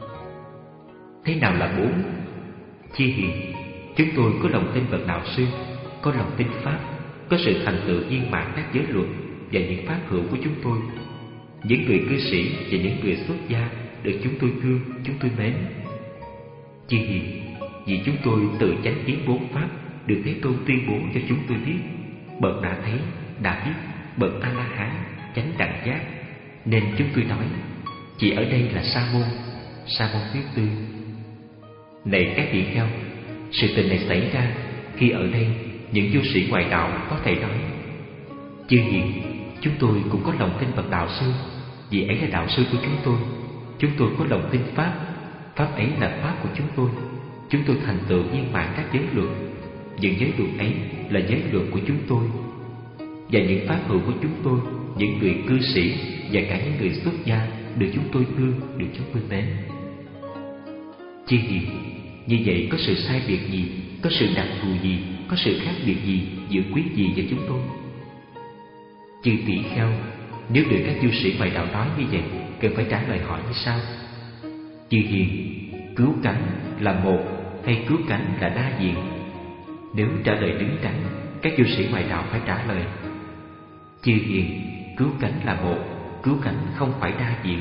Thế nào là bốn? Chư hiền, chúng tôi có lòng tin bậc đạo sư, có lòng tin pháp, có sự thành tựu viên mãn các giới luật và những pháp hữu của chúng tôi, những người cư sĩ và những người xuất gia được chúng tôi thương, chúng tôi mến. Chư hiền, vì chúng tôi tự chánh kiến bốn pháp, được Thế Tôn tuyên bố cho chúng tôi biết, bậc đã thấy, đã biết, bậc A La Hán chánh đẳng giác, nên chúng tôi nói chỉ ở đây là sa môn, sa môn thứ tư. Này các tỷ kheo, sự tình này xảy ra khi ở đây những du sĩ ngoại đạo có thể nói: chư hiền, chúng tôi cũng có lòng tin bậc đạo sư, vì ấy là đạo sư của chúng tôi. Chúng tôi có lòng tin pháp, pháp ấy là pháp của chúng tôi. Chúng tôi thành tựu viên mãn các giới luật, những giới luật ấy là giới luật của chúng tôi. Và những pháp hữu của chúng tôi, những người cư sĩ và cả những người xuất gia được chúng tôi thương, được chúng tôi mến. Chư hiền, như vậy có sự sai biệt gì, có sự đặc thù gì, có sự khác biệt gì giữa quý vị và chúng tôi? Chư tỷ kheo, nếu được các du sĩ ngoại đạo nói như vậy, cần phải trả lời họ như sau: chư hiền, cứu cánh là một hay cứu cánh là đa diện? Nếu trả lời đứng đắn, các du sĩ ngoại đạo phải trả lời: chư hiền, cứu cánh là một, cứu cánh không phải đa diện.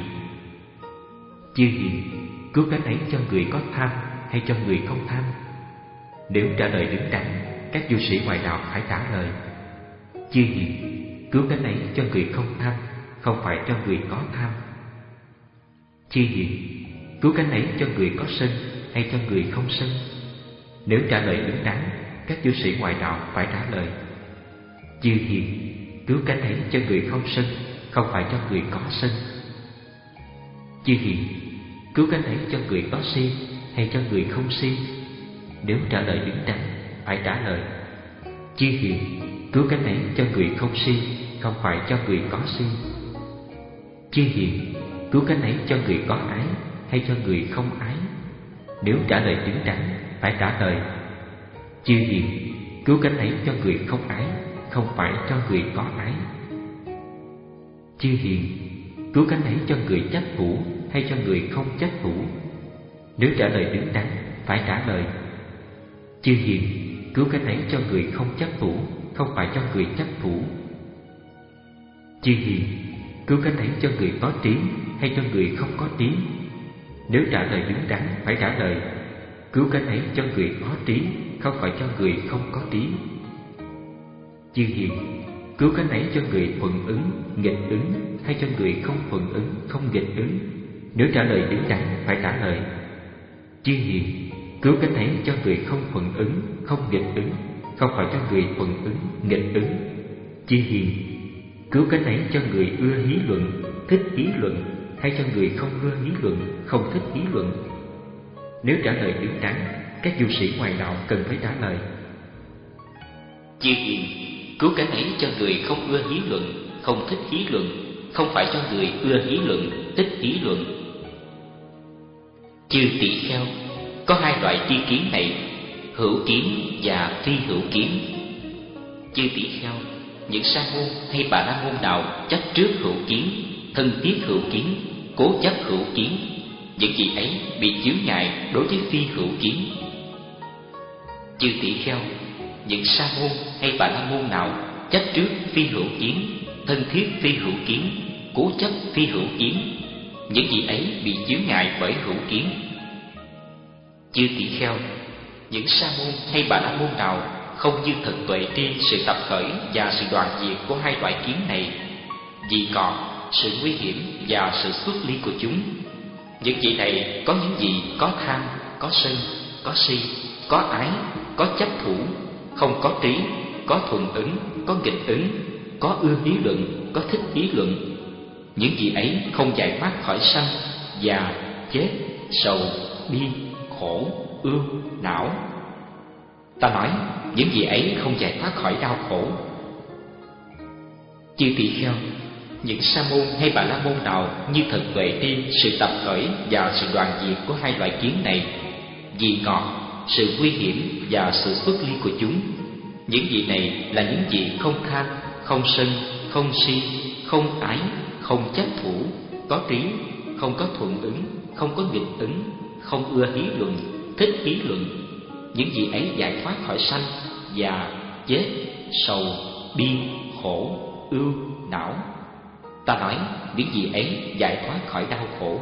Chư hiền, cứu cánh ấy cho người có tham hay cho người không tham? Nếu trả lời đứng đắn, các du sĩ ngoại đạo phải trả lời: chư hiền, cứu cánh ấy cho người không tham, không phải cho người có tham. Chư hiền, cứu cánh ấy cho người có sân hay cho người không sân? Nếu trả lời đứng đắn, các du sĩ ngoại đạo phải trả lời: chư hiền, cứu cánh ấy cho người không sân, không phải cho người có sân. Chư hiền, cứu cánh ấy cho người có si hay cho người không si? Nếu trả lời đứng đắn, phải trả lời: chư hiền, cứu cánh ấy cho người không si, không phải cho người có si. Chư hiền, cứu cánh ấy cho người có ái hay cho người không ái? Nếu trả lời đứng đắn, phải trả lời: chư hiền, cứu cánh ấy cho người không ái, không phải cho người có ái. Chư hiền, cứu cánh ấy cho người chấp thủ hay cho người không chấp thủ? Nếu trả lời đứng đắn, phải trả lời: chư hiền, cứu cánh ấy cho người không chấp thủ, không phải cho người chấp thủ. Chư hiền, cứu cánh ấy cho người có trí hay cho người không có trí? Nếu trả lời đứng đắn, phải trả lời: cứu cánh ấy cho người có trí, không phải cho người không có trí. Chư hiền, cứu cánh ấy cho người thuận ứng, nghịch ứng hay cho người không thuận ứng, không nghịch ứng? Nếu trả lời đứng đắn, phải trả lời: chư hiền, cứu cánh ấy cho người không thuận ứng, không nghịch ứng, không phải cho người thuận ứng, nghịch ứng. Chư hiền, cứu cánh ấy cho người ưa hí luận, thích hí luận hay cho người không ưa hí luận, không thích hí luận? Nếu trả lời đứng đắn, các du sĩ ngoại đạo cần phải trả lời: chư hiền, cứu cánh ấy cho người không ưa hí luận, không thích hí luận, không phải cho người ưa hí luận, thích hí luận. Chư tỷ kheo, có hai loại tri kiến này, hữu kiến và phi hữu kiến. Chư tỷ kheo, những sa môn hay bà la môn nào chấp trước hữu kiến, thân thiết hữu kiến, cố chấp hữu kiến, những gì ấy bị chướng ngại đối với phi hữu kiến. Chư tỷ kheo, những sa môn hay bà la môn nào chấp trước phi hữu kiến, thân thiết phi hữu kiến, cố chấp phi hữu kiến, những gì ấy bị chướng ngại bởi hữu kiến. Chư tỷ kheo, những sa môn hay bà la môn nào không như thực tuệ tri sự tập khởi và sự đoạn diệt của hai loại kiến này, vị ngọt, sự nguy hiểm và sự xuất ly của chúng. Những vị này có những gì có tham, có sân, có si, có ái, có chấp thủ, không có trí, có thuận ứng, có nghịch ứng, có ưa ý luận, có thích ý luận. Những vị ấy không giải thoát khỏi sanh, già, chết, sầu, bi, khổ, ưu, não. Ta nói những vị ấy không giải thoát khỏi đau khổ. Chư tỳ kheo, những sa môn hay bà la môn nào như thật tuệ tri sự tập khởi và sự đoạn diệt của hai loại kiến này, vị ngọt, sự nguy hiểm và sự xuất ly của chúng. Những vị này là những vị không tham, không sân, không si, không ái, không chấp thủ, có trí, không có thuận ứng, không có nghịch ứng, không ưa hí luận, thích hí luận. Những vị ấy giải thoát khỏi sanh, già, chết, sầu, bi, khổ, ưu, não. Ta nói những vị ấy giải thoát khỏi đau khổ.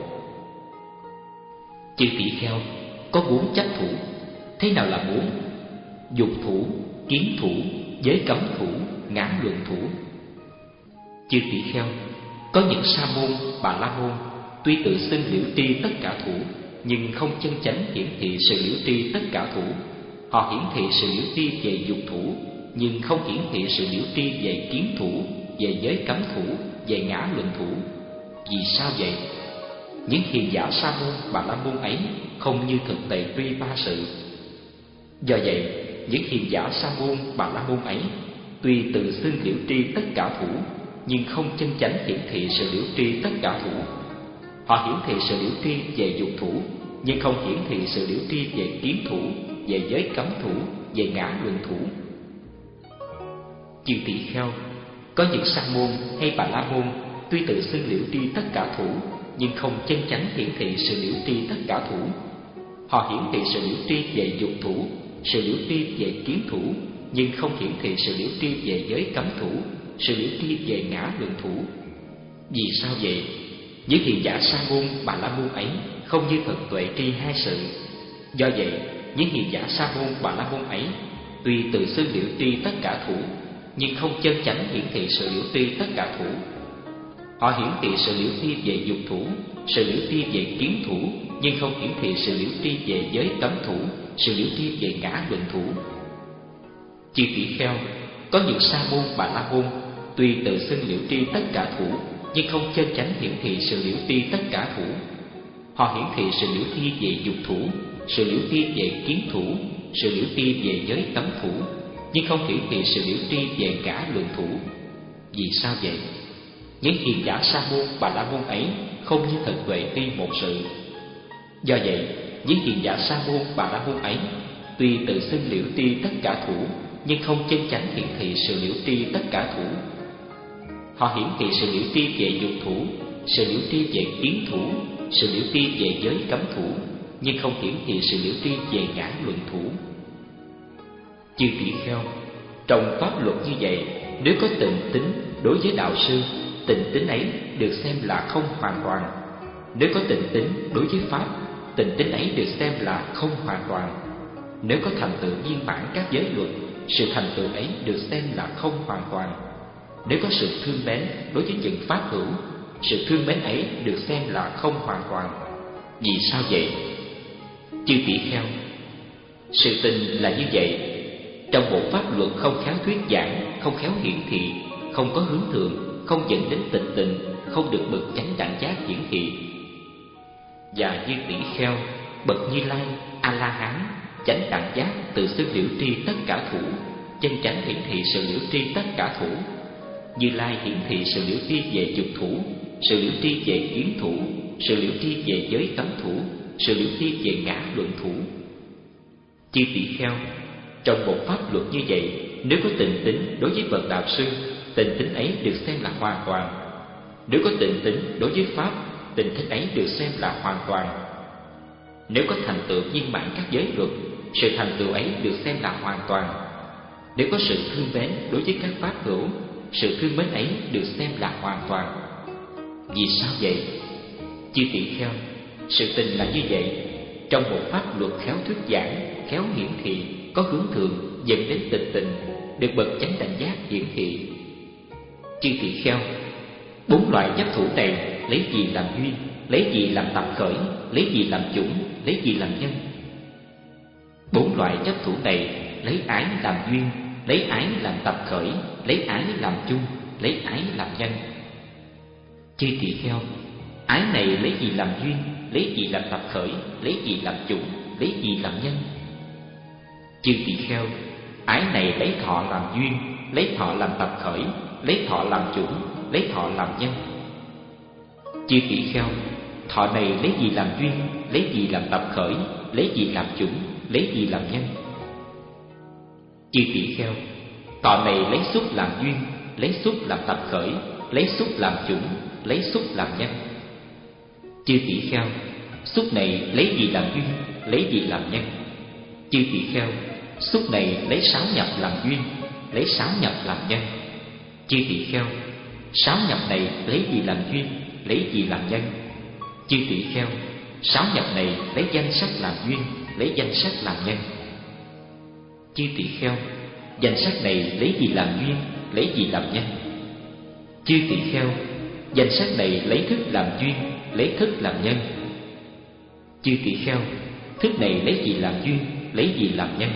Chư tỷ kheo, có bốn chấp thủ. Thế nào là bốn? Dục thủ, kiến thủ, giới cấm thủ, ngã luận thủ. Chư tỷ kheo, có những sa môn, bà la môn tuy tự xưng liễu tri tất cả thủ, nhưng không chân chánh hiển thị sự liễu tri tất cả thủ. Họ hiển thị sự liễu tri về dục thủ, nhưng không hiển thị sự liễu tri về kiến thủ, về giới cấm thủ, về ngã luận thủ. Vì sao vậy? Những hiền giả sa môn, bà la môn ấy không như thực tề tri ba sự. Do vậy, những hiền giả sa môn, bà la môn ấy tuy tự xưng liễu tri tất cả thủ, nhưng không chân chánh hiển thị sự liễu tri tất cả thủ. Họ hiển thị sự liễu tri về dục thủ, nhưng không hiển thị sự liễu tri về kiến thủ, về giới cấm thủ, về ngã luận thủ. Chư tỷ kheo, có những sa môn hay bà la môn tuy tự xưng liễu tri tất cả thủ, nhưng không chân chánh hiển thị sự liễu tri tất cả thủ. Họ hiển thị sự liễu tri về dục thủ, sự liễu tri về kiến thủ, nhưng không hiển thị sự liễu tri về giới cấm thủ, sự liễu tri về ngã luận thủ. Vì sao vậy? Những hiền giả sa môn, bà la môn ấy không như thật tuệ tri hai sự. Do vậy, những hiền giả sa môn, bà la môn ấy tuy tự xưng liễu tri tất cả thủ, nhưng không chân chánh hiển thị sự liễu tri tất cả thủ. Họ hiển thị sự liễu tri về dục thủ, sự liễu tri về kiến thủ, nhưng không hiển thị sự liễu tri về giới cấm thủ, sự liễu tri về ngã luận thủ. Chư tỷ kheo, có những sa môn, bà la môn tuy tự xưng liễu tri tất cả thủ, nhưng không chân chánh hiển thị sự liễu tri tất cả thủ. Họ hiển thị sự liễu tri về dục thủ, sự liễu tri về kiến thủ, sự liễu tri về giới cấm thủ, nhưng không hiển thị sự liễu tri về ngã luận thủ. Vì sao vậy? Những hiền giả sa môn, bà la môn ấy không như thật tuệ tri một sự. Do vậy, những hiền giả sa môn, bà la môn ấy tuy tự xưng liễu tri tất cả thủ, nhưng không chân chánh hiển thị sự liễu tri tất cả thủ. Họ hiển thị sự liễu tri về dục thủ, sự liễu tri về kiến thủ, sự liễu tri về giới cấm thủ, nhưng không hiển thị sự liễu tri về ngã luận thủ. Chư tỷ kheo, trong pháp luật như vậy, nếu có tịnh tính đối với đạo sư, tịnh tính ấy được xem là không hoàn toàn. Nếu có tịnh tính đối với pháp, tịnh tính ấy được xem là không hoàn toàn. Nếu có thành tựu viên mãn các giới luật, sự thành tựu ấy được xem là không hoàn toàn. Nếu có sự thương mến đối với những pháp hữu, sự thương mến ấy được xem là không hoàn toàn. Vì sao vậy? Chư tỷ kheo, sự tình là như vậy. Trong bộ pháp luật không khéo thuyết giảng, không khéo hiển thị, không có hướng thượng, không dẫn đến tịnh tịnh, không được bậc chánh đẳng giác hiển thị. Và như tỷ kheo, bậc Như Lai, A La Hán, chánh đẳng giác tự xưng liễu tri tất cả thủ, chân chánh hiển thị sự liễu tri tất cả thủ. Như Lai hiển thị sự liễu tri về dục thủ, sự liễu tri về kiến thủ, sự liễu tri về giới cấm thủ, sự liễu tri về ngã luận thủ. Chư tỷ kheo, trong một pháp luật như vậy, nếu có tịnh tính đối với bậc đạo sư, tịnh tính ấy được xem là hoàn toàn. Nếu có tịnh tính đối với pháp, tịnh tính ấy được xem là hoàn toàn. Nếu có thành tựu viên mãn các giới luật, sự thành tựu ấy được xem là hoàn toàn. Nếu có sự thương mến đối với các pháp hữu, sự thương mến ấy được xem là hoàn toàn. Vì sao vậy? Chư tỷ kheo, sự tình là như vậy. Trong một pháp luật khéo thuyết giảng, khéo hiển thị, có hướng thượng dẫn đến tịch tịnh, được bậc chánh đẳng giác hiển thị. Chư tỳ kheo, bốn loại chấp thủ này lấy gì làm duyên, lấy gì làm tập khởi, lấy gì làm chủng, lấy gì làm nhân? Bốn loại chấp thủ này lấy ái làm duyên, lấy ái làm tập khởi, lấy ái làm chung, lấy ái làm nhân. Chư tỳ kheo, ái này lấy gì làm duyên, lấy gì làm tập khởi, lấy gì làm chủng, lấy gì làm nhân? Chư tỳ kheo, ái này lấy thọ làm duyên, lấy thọ làm tập khởi, lấy thọ làm chủng, lấy thọ làm nhân. Chư tỳ kheo, thọ này lấy gì làm duyên, lấy gì làm tập khởi, lấy gì làm chủng, lấy gì làm nhân? Chư tỳ kheo, thọ này lấy xúc làm duyên, lấy xúc làm tập khởi, lấy xúc làm chủng, lấy xúc làm nhân. Chư tỳ kheo, xúc này lấy gì làm duyên, lấy gì làm nhân? Chư tỳ kheo, xúc này lấy sáu nhập làm duyên, lấy sáu nhập làm nhân. Chư tỳ kheo, sáu nhập này lấy gì làm duyên, lấy gì làm nhân? Chư tỳ kheo, sáu nhập này lấy danh sắc làm duyên, lấy danh sắc làm nhân. Chư tỳ kheo, danh sắc này lấy gì làm duyên, lấy gì làm nhân? Chư tỳ kheo, danh sắc này lấy thức làm duyên, lấy thức làm nhân. Chư tỳ kheo, thức này lấy gì làm duyên, lấy gì làm nhân?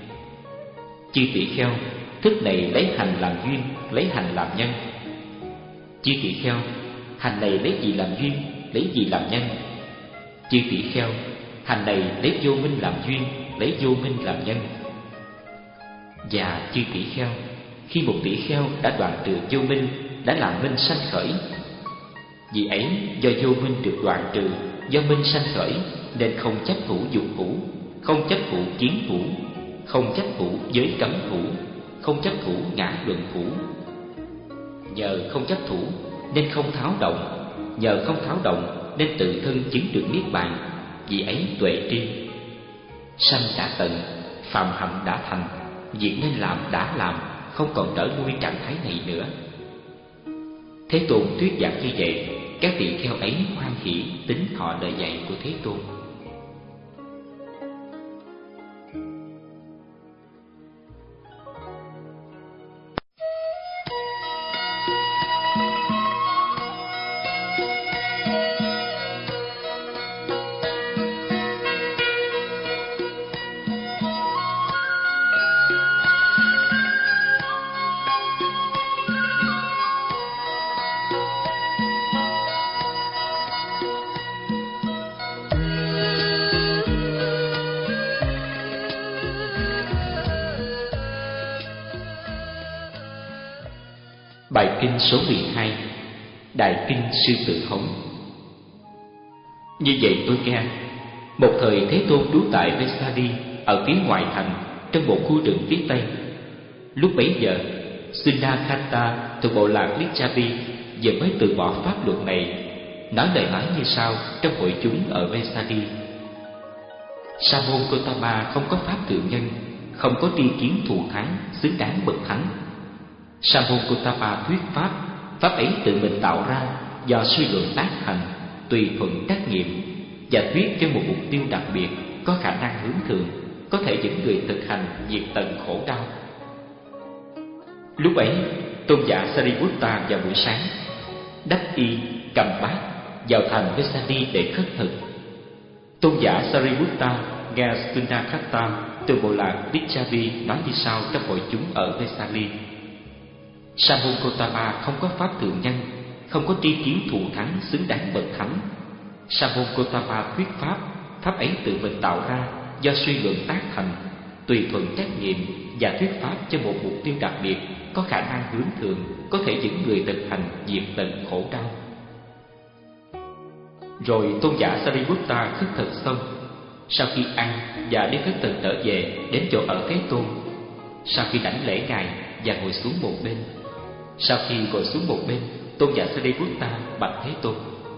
Chư tỳ kheo, thức này lấy hành làm duyên, lấy hành làm nhân. Chư tỳ kheo, hành này lấy gì làm duyên, lấy gì làm nhân? Chư tỳ kheo, hành này lấy vô minh làm duyên, lấy vô minh làm nhân. Và chư tỳ kheo, khi một tỳ kheo đã đoạn trừ vô minh, đã làm minh sanh khởi. Vì ấy do vô minh được đoạn trừ, do minh sanh khởi, nên không chấp thủ dục thủ, không chấp thủ kiến thủ, không chấp thủ giới cấm thủ, không chấp thủ ngã luận thủ. Nhờ không chấp thủ nên không tháo động, nhờ không tháo động nên tự thân chứng được niết bàn. Vì ấy tuệ tri, sanh đã tận, phạm hạnh đã thành, việc nên làm đã làm, không còn trở lui trạng thái này nữa. Thế Tôn thuyết giảng như vậy, các tỳ kheo ấy hoan hỷ tín thọ lời dạy của Thế Tôn. Bài kinh số mười hai, Đại kinh Sư Tử Hống. Như vậy tôi nghe, một thời Thế Tôn trú tại Vesali ở phía ngoại thành, trong một khu rừng phía tây. Lúc bấy giờ, Sunakata thuộc bộ lạc Lichavi vừa mới từ bỏ pháp luật này, nói lời nói như sau trong hội chúng ở Vesali: Sa môn Gotama không có pháp thượng nhân, không có tri kiến thù thắng, xứng đáng bậc thánh. Sa môn Gotama thuyết pháp, pháp ấy tự mình tạo ra, do suy luận tác thành, tùy thuận trắc nghiệm, và thuyết cho một mục tiêu đặc biệt, có khả năng hướng thượng, có thể dẫn người thực hành diệt tận khổ đau. Lúc ấy, tôn giả Sariputta vào buổi sáng đắp y, cầm bát vào thành Vesali để khất thực. Tôn giả Sariputta nghe Sunakata từ bộ lạc Lichavi nói như sau trong hội chúng ở Vesali: Sa môn Gotama không có pháp thượng nhân, không có tri kiến thù thắng, xứng đáng bậc thánh. Sa môn Gotama thuyết pháp, pháp ấy tự mình tạo ra, do suy luận tác thành, tùy thuận trách nhiệm, và thuyết pháp cho một mục tiêu đặc biệt, có khả năng hướng thượng, có thể dẫn người thực hành diệt tận khổ đau. Rồi tôn giả Sariputta khất thực xong, sau khi ăn và đi khất thực trở về đến chỗ ở Thế Tôn. Sau khi đảnh lễ ngài và ngồi xuống một bên, sau khi ngồi xuống một bên, tôn giả Sariputta bạch Thế Tôn: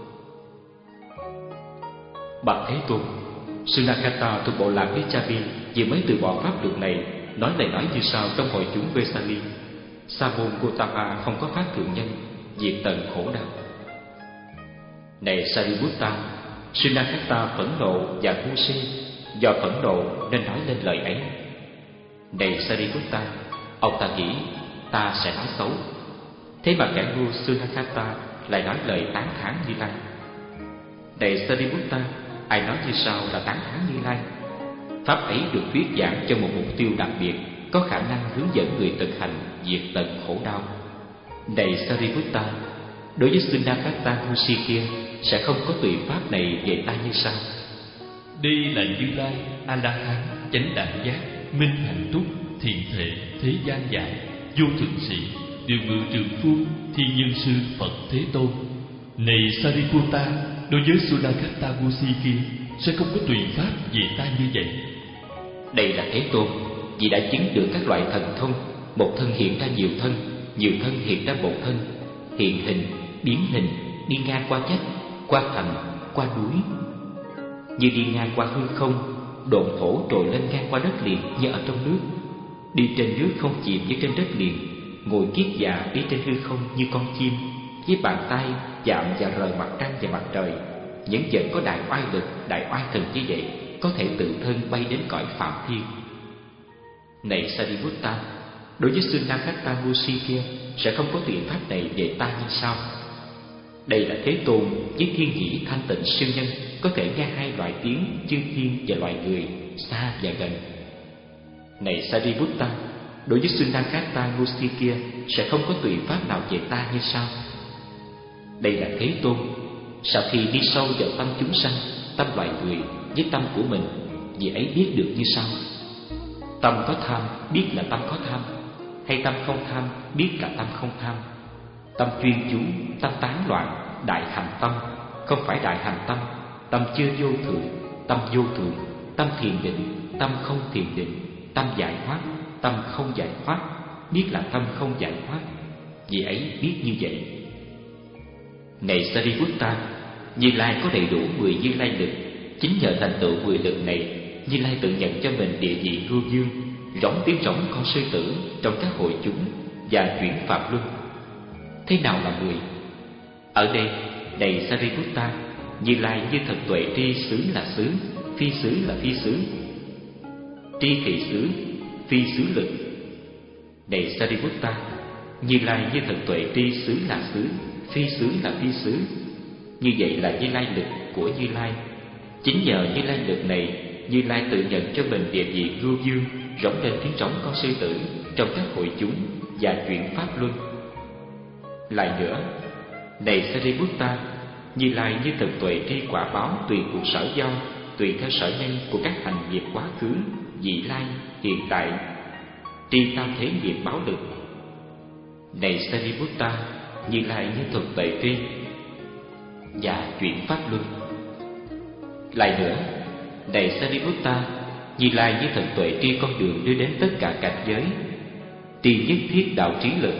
Bạch Thế Tôn, Sunakata thuộc bộ lạc Lichavi vừa mới từ bỏ pháp luật này, nói lời nói như sau trong hội chúng Vesali: Sa môn Gotama không có pháp thượng nhân, diệt tận khổ đau. Này Sariputta, Sunakata phẫn nộ và ngu si, Do phẫn nộ nên nói lên lời ấy. Này Sariputta, ông ta nghĩ ta sẽ nói xấu. Thế mà kẻ ngu Sunakata lại nói lời tán thán Như Lai. Này Sariputta, ai nói như sau là tán thán Như Lai? Pháp ấy được thuyết giảng cho một mục tiêu đặc biệt, có khả năng hướng dẫn người thực hành diệt tận khổ đau. Này Sariputta, đối với Sunakata Musi kia sẽ không có tùy pháp này về ta như sau. Đây là Như Lai, A-la-hán, chánh đẳng giác, minh hạnh túc, thiện thể, thế gian giải, vô thượng sĩ, điều ngự trường phu, thiên nhân sư Phật Thế Tôn. Này Sariputta, đối với Sunakata Musi kia sẽ không có tùy pháp về ta như vậy. Đây là Thế Tôn, vì đã chứng được các loại thần thông, một thân hiện ra nhiều thân, nhiều thân hiện ra một thân, hiện hình, biến hình, đi ngang qua vách, qua thành, qua núi, như đi ngang qua hư không, độn thổ trồi lên ngang qua đất liền như ở trong nước, đi trên nước không chìm như trên đất liền, ngồi kiết già đi trên hư không như con chim, với bàn tay chạm và rờ mặt trăng và mặt trời. Những vật có đại oai lực, đại oai thần như vậy có thể tự thân bay đến cõi phạm thiên. Này Sariputta, đối với Sunakata Musi kia sẽ không có tùy pháp này về ta như sau. Đây là Thế Tôn với thiên nhĩ thanh tịnh siêu nhân, có thể nghe hai loại tiếng chư thiên và loài người, xa và gần. Này Sariputta, đối với Sunakata Musi kia sẽ không có tùy pháp nào về ta như sau. Đây là Thế Tôn, sau khi đi sâu vào tâm chúng sanh, tâm loài người với tâm của mình, vì ấy biết được như sau. Tâm có tham biết là tâm có tham, hay tâm không tham biết là tâm không tham. Tâm chuyên chú, tâm tán loạn, đại hành tâm, không phải đại hành tâm. Tâm chưa vô thường, tâm vô thường. Tâm thiền định, tâm không thiền định. Tâm giải thoát, tâm không giải thoát, biết là tâm không giải thoát, vì ấy biết như vậy. Này Sariputta, Như Lai có đầy đủ mười Như Lai lực. Chính nhờ thành tựu mười lực này, Như Lai tự nhận cho mình địa vị ngưu dương, rống tiếng rống con sư tử trong các hội chúng và chuyển phạm luân. Thế nào là mười? Ở đây, này Sariputta, Như Lai như thật tuệ tri xứ là xứ, phi xứ là phi xứ, tri thị xứ, phi xứ lực. Này Sariputta, Như Lai như thật tuệ tri xứ là xứ, phi xứ là phi xứ. Như vậy là Như Lai lực của Như Lai. Chính nhờ Như Lai lực này, Như Lai tự nhận cho mình địa vị ngưu dương, rống lên tiếng trống con sư tử trong các hội chúng và chuyển pháp luân. Lại nữa, này Sariputta, Như Lai như thật tuệ tri quả báo tùy cuộc sở do, tùy theo sở nhân của các hành nghiệp quá khứ, vị lai, hiện tại, tri tam thế nghiệp báo lực. Này Sariputta, Như Lai như thật tuệ tri và chuyển pháp luân. Lại nữa, này Sariputta, Như Lai như thật tuệ tri con đường đưa đến tất cả cảnh giới, tri nhất thiết đạo trí lực.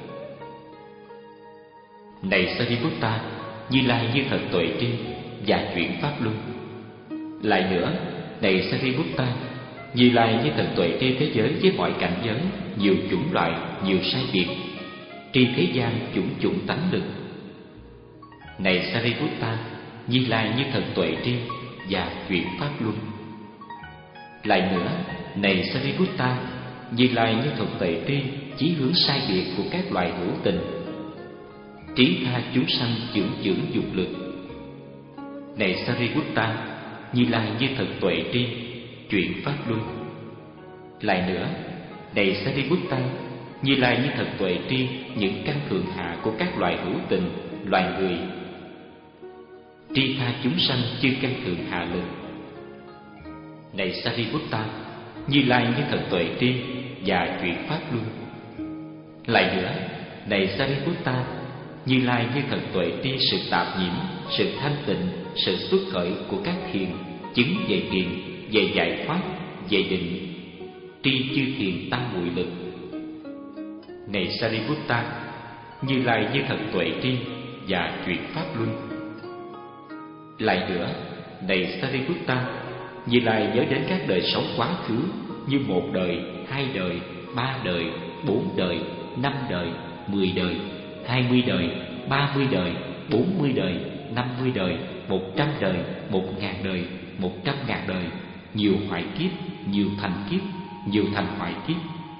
Này Sariputta, Như Lai như thật tuệ tri và chuyển pháp luân. Lại nữa, này Sariputta, Như Lai như thật tuệ tri thế giới với mọi cảnh giới, nhiều chủng loại, nhiều sai biệt, tri thế gian chủng chủng tánh lực. Này Sariputta, Như Lai như thật tuệ tri và chuyển pháp luân. Lại nữa, này Sariputta, Như Lai như thật tuệ tri chí hướng sai biệt của các loài hữu tình, trí tha chúng sanh dưỡng dưỡng dục lực. Này Sariputta, Như Lai như thật tuệ tri chuyển pháp luân. Lại nữa, này Sariputta, Như Lai như thật tuệ tri những căn thượng hạ của các loài hữu tình, loài người, tri tha chúng sanh chư căn thượng hạ lực. Này Sariputta, Như Lai như thật tuệ tri và chuyển pháp luân. Lại nữa, này Sariputta, Như Lai như thật tuệ tri sự tạp nhiễm, sự thanh tịnh, sự xuất khởi của các thiền, chứng về thiền, về giải thoát, về định, tri chư thiền tam muội lực. Này Sariputta, Như Lai như thật tuệ tri và chuyển pháp luân. Lại nữa, này Sariputta, Như Lai nhớ đến các đời sống quá khứ như một đời, hai đời, ba đời, bốn đời, năm đời, mười đời, hai mươi đời, ba mươi đời, bốn mươi đời, năm mươi đời, một trăm đời, một ngàn đời, một trăm ngàn đời, nhiều hoại kiếp, nhiều thành kiếp, nhiều thành hoại kiếp.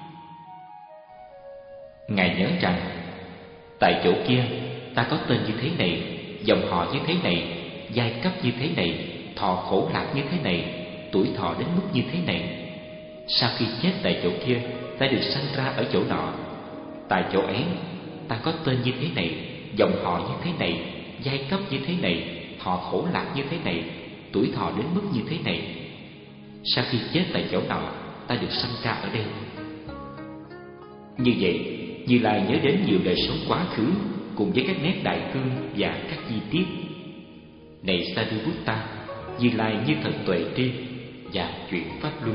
Ngài nhớ rằng tại chỗ kia ta có tên như thế này, dòng họ như thế này, giai cấp như thế này, thọ khổ lạc như thế này, tuổi thọ đến mức như thế này. Sau khi chết tại chỗ kia, ta được sanh ra ở chỗ nọ. Tại chỗ ấy ta có tên như thế này, dòng họ như thế này, giai cấp như thế này, thọ khổ lạc như thế này, tuổi thọ đến mức như thế này. Sau khi chết tại chỗ nọ, ta được sanh ra ở đây. Như vậy, Như Lai nhớ đến nhiều đời sống quá khứ cùng với các nét đại cương và các chi tiết. Này Sariputta, Như Lai như thần tuệ tri và chuyển pháp luân.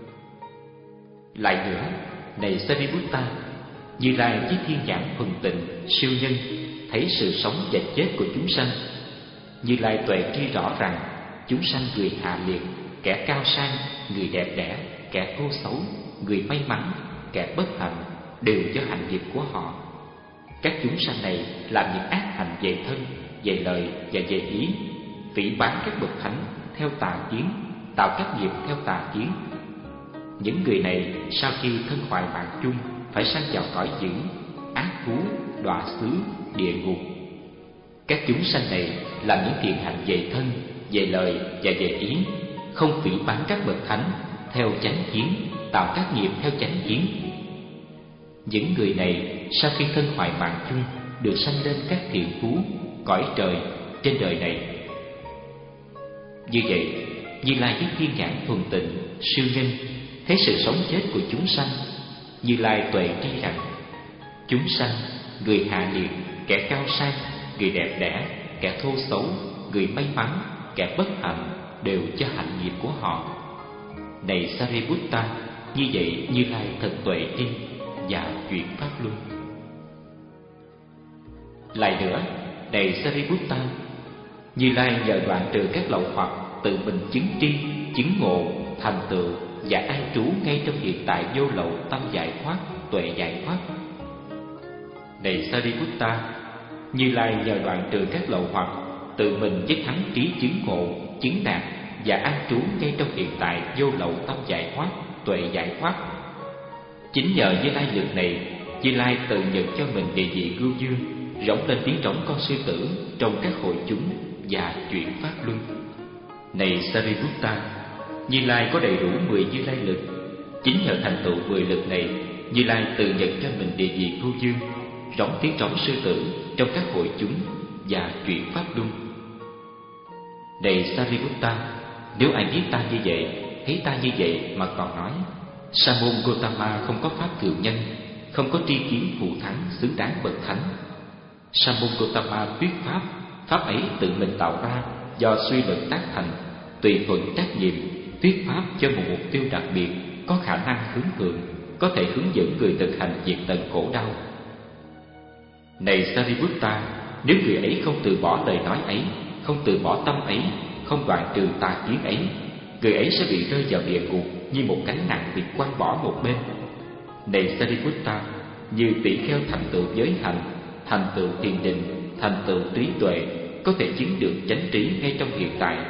Lại nữa, này Sariputta, Như Lai với thiên nhãn thuần tịnh, siêu nhân, thấy sự sống và chết của chúng sanh. Như Lai tuệ tri rõ rằng chúng sanh người hạ liệt, kẻ cao sang, người đẹp đẽ, kẻ thô xấu, người may mắn, kẻ bất hạnh đều do hành nghiệp của họ. Các chúng sanh này làm những ác hành về thân, về lời và về ý, phỉ báng các bậc thánh theo tà kiến, tạo các nghiệp theo tà kiến. Những người này sau khi thân hoại mạng chung phải sanh vào cõi dữ, ác thú, đọa xứ, địa ngục. Các chúng sanh này làm những thiện hành về thân, về lời và về ý, không phỉ báng các bậc thánh theo chánh kiến, tạo các nghiệp theo chánh kiến. Những người này sau khi thân hoại mạng chung được sanh lên các thiện phú, cõi trời trên đời này. Như vậy, Như Lai với thiên nhãn thuần tịnh, siêu nhân, thấy sự sống chết của chúng sanh. Như Lai tuệ tri rằng chúng sanh, người hạ liệt, kẻ cao sang, người đẹp đẽ, kẻ thô xấu, người may mắn, kẻ bất hạnh đều do hạnh nghiệp của họ. Này Sariputta, như vậy Như Lai thật tuệ tri và chuyển pháp luân. Lại nữa, này Sariputta, Như Lai nhờ đoạn trừ các lậu hoặc, tự mình chứng tri, chứng ngộ, thành tựu và an trú ngay trong hiện tại vô lậu tâm giải thoát, tuệ giải thoát. Này Sariputta, Như Lai nhờ đoạn trừ các lậu hoặc, tự mình với thắng trí chứng ngộ, chứng đạt và an trú ngay trong hiện tại vô lậu tâm giải thoát, tuệ giải thoát. Chính nhờ với lai lực này, Như Lai tự nhận cho mình địa vị Cưu Dương, rống lên tiếng trống con sư tử trong các hội chúng và chuyển pháp luân. Này Sariputta, Như Lai có đầy đủ mười Như Lai lực. Chính nhờ thành tựu mười lực này, Như Lai tự nhận cho mình địa vị Cưu Dương, rống tiếng trống sư tử trong các hội chúng và chuyển pháp luân. Này Sariputta, nếu ai biết ta như vậy, thấy ta như vậy mà còn nói Sa môn Gotama không có pháp cừu nhân, không có tri kiến thù thắng xứng đáng bậc thánh. Sa môn Gotama thuyết pháp, pháp ấy tự mình tạo ra do suy luận tác thành, tùy thuận trách nhiệm, thuyết pháp cho một mục tiêu đặc biệt, có khả năng hướng thượng, có thể hướng dẫn người thực hành diệt tận khổ đau. Này Sariputta, nếu người ấy không từ bỏ lời nói ấy, không từ bỏ tâm ấy, không đoạn trừ tà kiến ấy, người ấy sẽ bị rơi vào địa ngục như một gánh nặng bị quăng bỏ một bên. Này Sariputta, như tỷ kheo thành tựu giới hạnh, thành tựu thiền định, thành tựu trí tuệ, có thể chứng được chánh trí ngay trong hiện tại.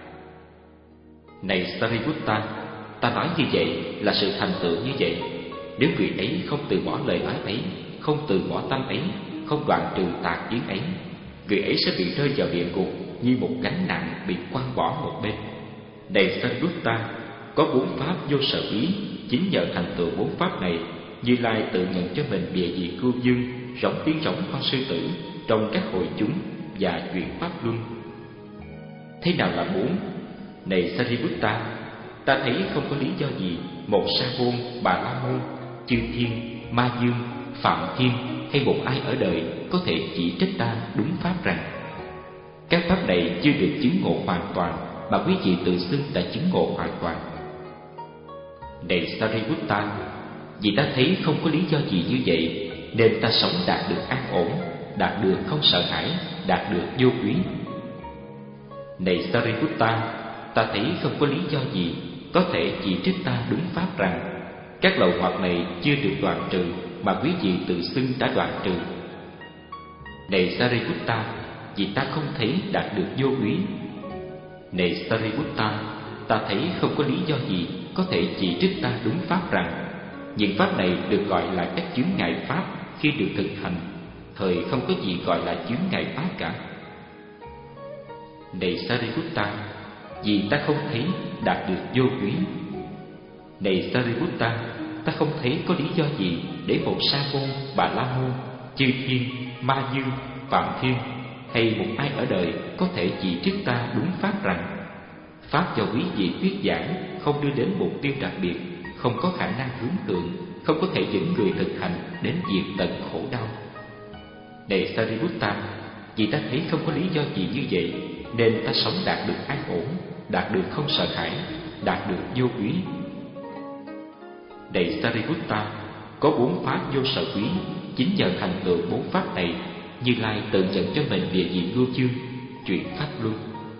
Này Sariputta, ta nói như vậy là sự thành tựu như vậy. Nếu người ấy không từ bỏ lời nói ấy, không từ bỏ tâm ấy, không đoạn trừ tà kiến ấy, người ấy sẽ bị rơi vào địa ngục như một gánh nặng bị quăng bỏ một bên. Này Sariputta, có bốn pháp vô sở ý, chính nhờ thành tựu bốn pháp này, Như Lai tự nhận cho mình địa vị Cưu Dương, rống tiếng trống con sư tử trong các hội chúng và chuyển pháp luân. Thế nào là bốn? Này Sariputta, ta thấy không có lý do gì một sa môn, bà la môn, chư thiên, ma dương, phạm thiên hay một ai ở đời có thể chỉ trích ta đúng pháp rằng các pháp này chưa được chứng ngộ hoàn toàn, mà quý vị tự xưng đã chứng ngộ hoàn toàn. Này Sariputta, vì ta thấy không có lý do gì như vậy, nên ta sống đạt được an ổn, đạt được không sợ hãi, đạt được vô úy. Này Sariputta, ta thấy không có lý do gì có thể chỉ trích ta đúng pháp rằng các lậu hoặc này chưa được đoạn trừ, mà quý vị tự xưng đã đoạn trừ. Này Sariputta, vì ta không thấy đạt được vô úy. Này Sariputta, ta thấy không có lý do gì có thể chỉ trích ta đúng pháp rằng những pháp này được gọi là các chướng ngại pháp khi được thực hành, thời không có gì gọi là chướng ngại pháp cả. Này Sariputta, vì ta không thấy đạt được vô úy. Này Sariputta, ta không thấy có lý do gì để một sa môn, bà la môn, chư thiên, ma dương, phạm thiên hay một ai ở đời có thể chỉ trích ta đúng pháp rằng pháp do quý vị thuyết giảng không đưa đến mục tiêu đặc biệt, không có khả năng hướng tượng, không có thể dẫn người thực hành đến diệt tận khổ đau. Này Sariputta, vì ta thấy không có lý do gì như vậy nên ta sống đạt được an ổn, đạt được không sợ hãi, đạt được vô úy. Này Sariputta, có bốn pháp vô sở úy, chính nhờ thành tựu bốn pháp này, Như Lai tự nhận cho mình địa vị ngưu chương, chuyển pháp luân.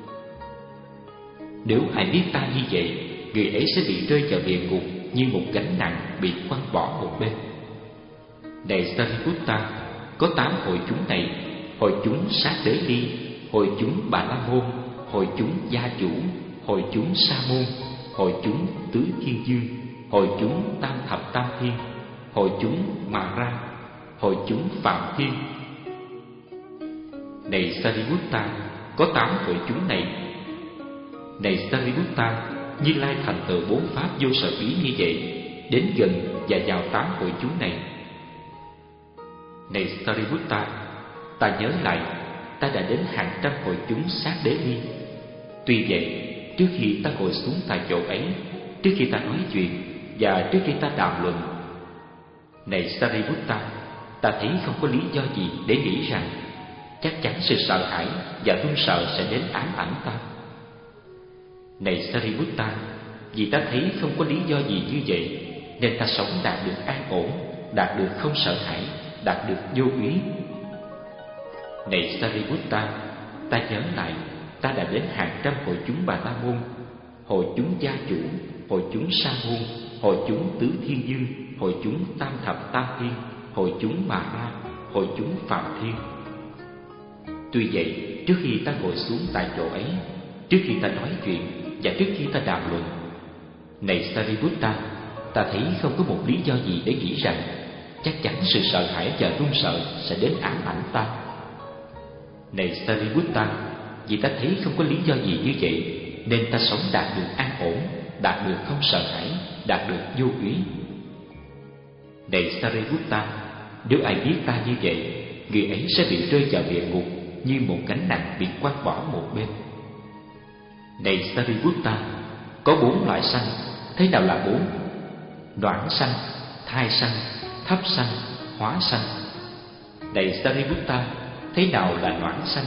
Nếu ai biết ta như vậy, người ấy sẽ bị rơi vào địa ngục như một gánh nặng bị quăng bỏ một bên. Này Sariputta, có tám hội chúng này: hội chúng sát đế ly, hội chúng bà la môn, hội chúng gia chủ, hội chúng sa môn, hội chúng tứ thiên dương, hội chúng tam thập tam thiên, hội chúng mà ra, hội chúng phạm thiên. Này Sariputta, có tám hội chúng này. Này Sariputta, Như Lai thành tựu bốn pháp vô sở úy như vậy, đến gần và vào tám hội chúng này. Này Sariputta, ta nhớ lại, ta đã đến hàng trăm hội chúng sát đế ly. Tuy vậy, trước khi ta ngồi xuống tại chỗ ấy, trước khi ta nói chuyện và trước khi ta đàm luận, này Sariputta, ta thấy không có lý do gì để nghĩ rằng chắc chắn sự sợ hãi và run sợ sẽ đến ám ảnh ta. Này Sariputta, vì ta thấy không có lý do gì như vậy nên ta sống đạt được an ổn, đạt được không sợ hãi, đạt được vô úy. Này Sariputta, ta nhớ lại, ta đã đến hàng trăm hội chúng Bà La Môn, hội chúng gia chủ, hội chúng sa môn, hội chúng tứ thiên dương, hội chúng tam thập tam thiên, hội chúng mà ra, hội chúng phạm thiên. Tuy vậy, trước khi ta ngồi xuống tại chỗ ấy, trước khi ta nói chuyện và trước khi ta đàm luận, này Sariputta, ta thấy không có một lý do gì để nghĩ rằng chắc chắn sự sợ hãi và run sợ sẽ đến ám ảnh ta. Này Sariputta, vì ta thấy không có lý do gì như vậy nên ta sống đạt được an ổn, đạt được không sợ hãi, đạt được vô úy. Này Sariputta, nếu ai biết ta như vậy, người ấy sẽ bị rơi vào địa ngục như một gánh nặng bị quăng bỏ một bên. Này Sariputta, có bốn loại sanh. Thế nào là bốn? Noãn sanh, thai sanh, thấp sanh, hóa sanh. Này Sariputta, thế nào là noãn sanh?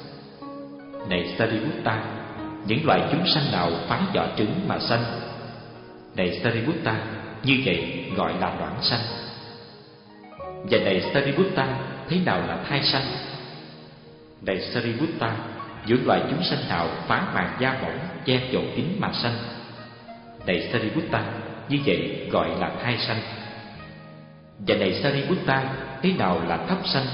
Này Sariputta, những loại chúng sanh nào phá vỏ trứng mà sanh? Này Sariputta, như vậy gọi là noãn sanh. Và này Sariputta, thế nào là thai sanh? Này Sariputta, những loại chúng sanh nào phá màn da mỏng che chỗ kín mà sanh? Này Sariputta, như vậy gọi là thai sanh. Và này Sariputta, thế nào là thấp sanh?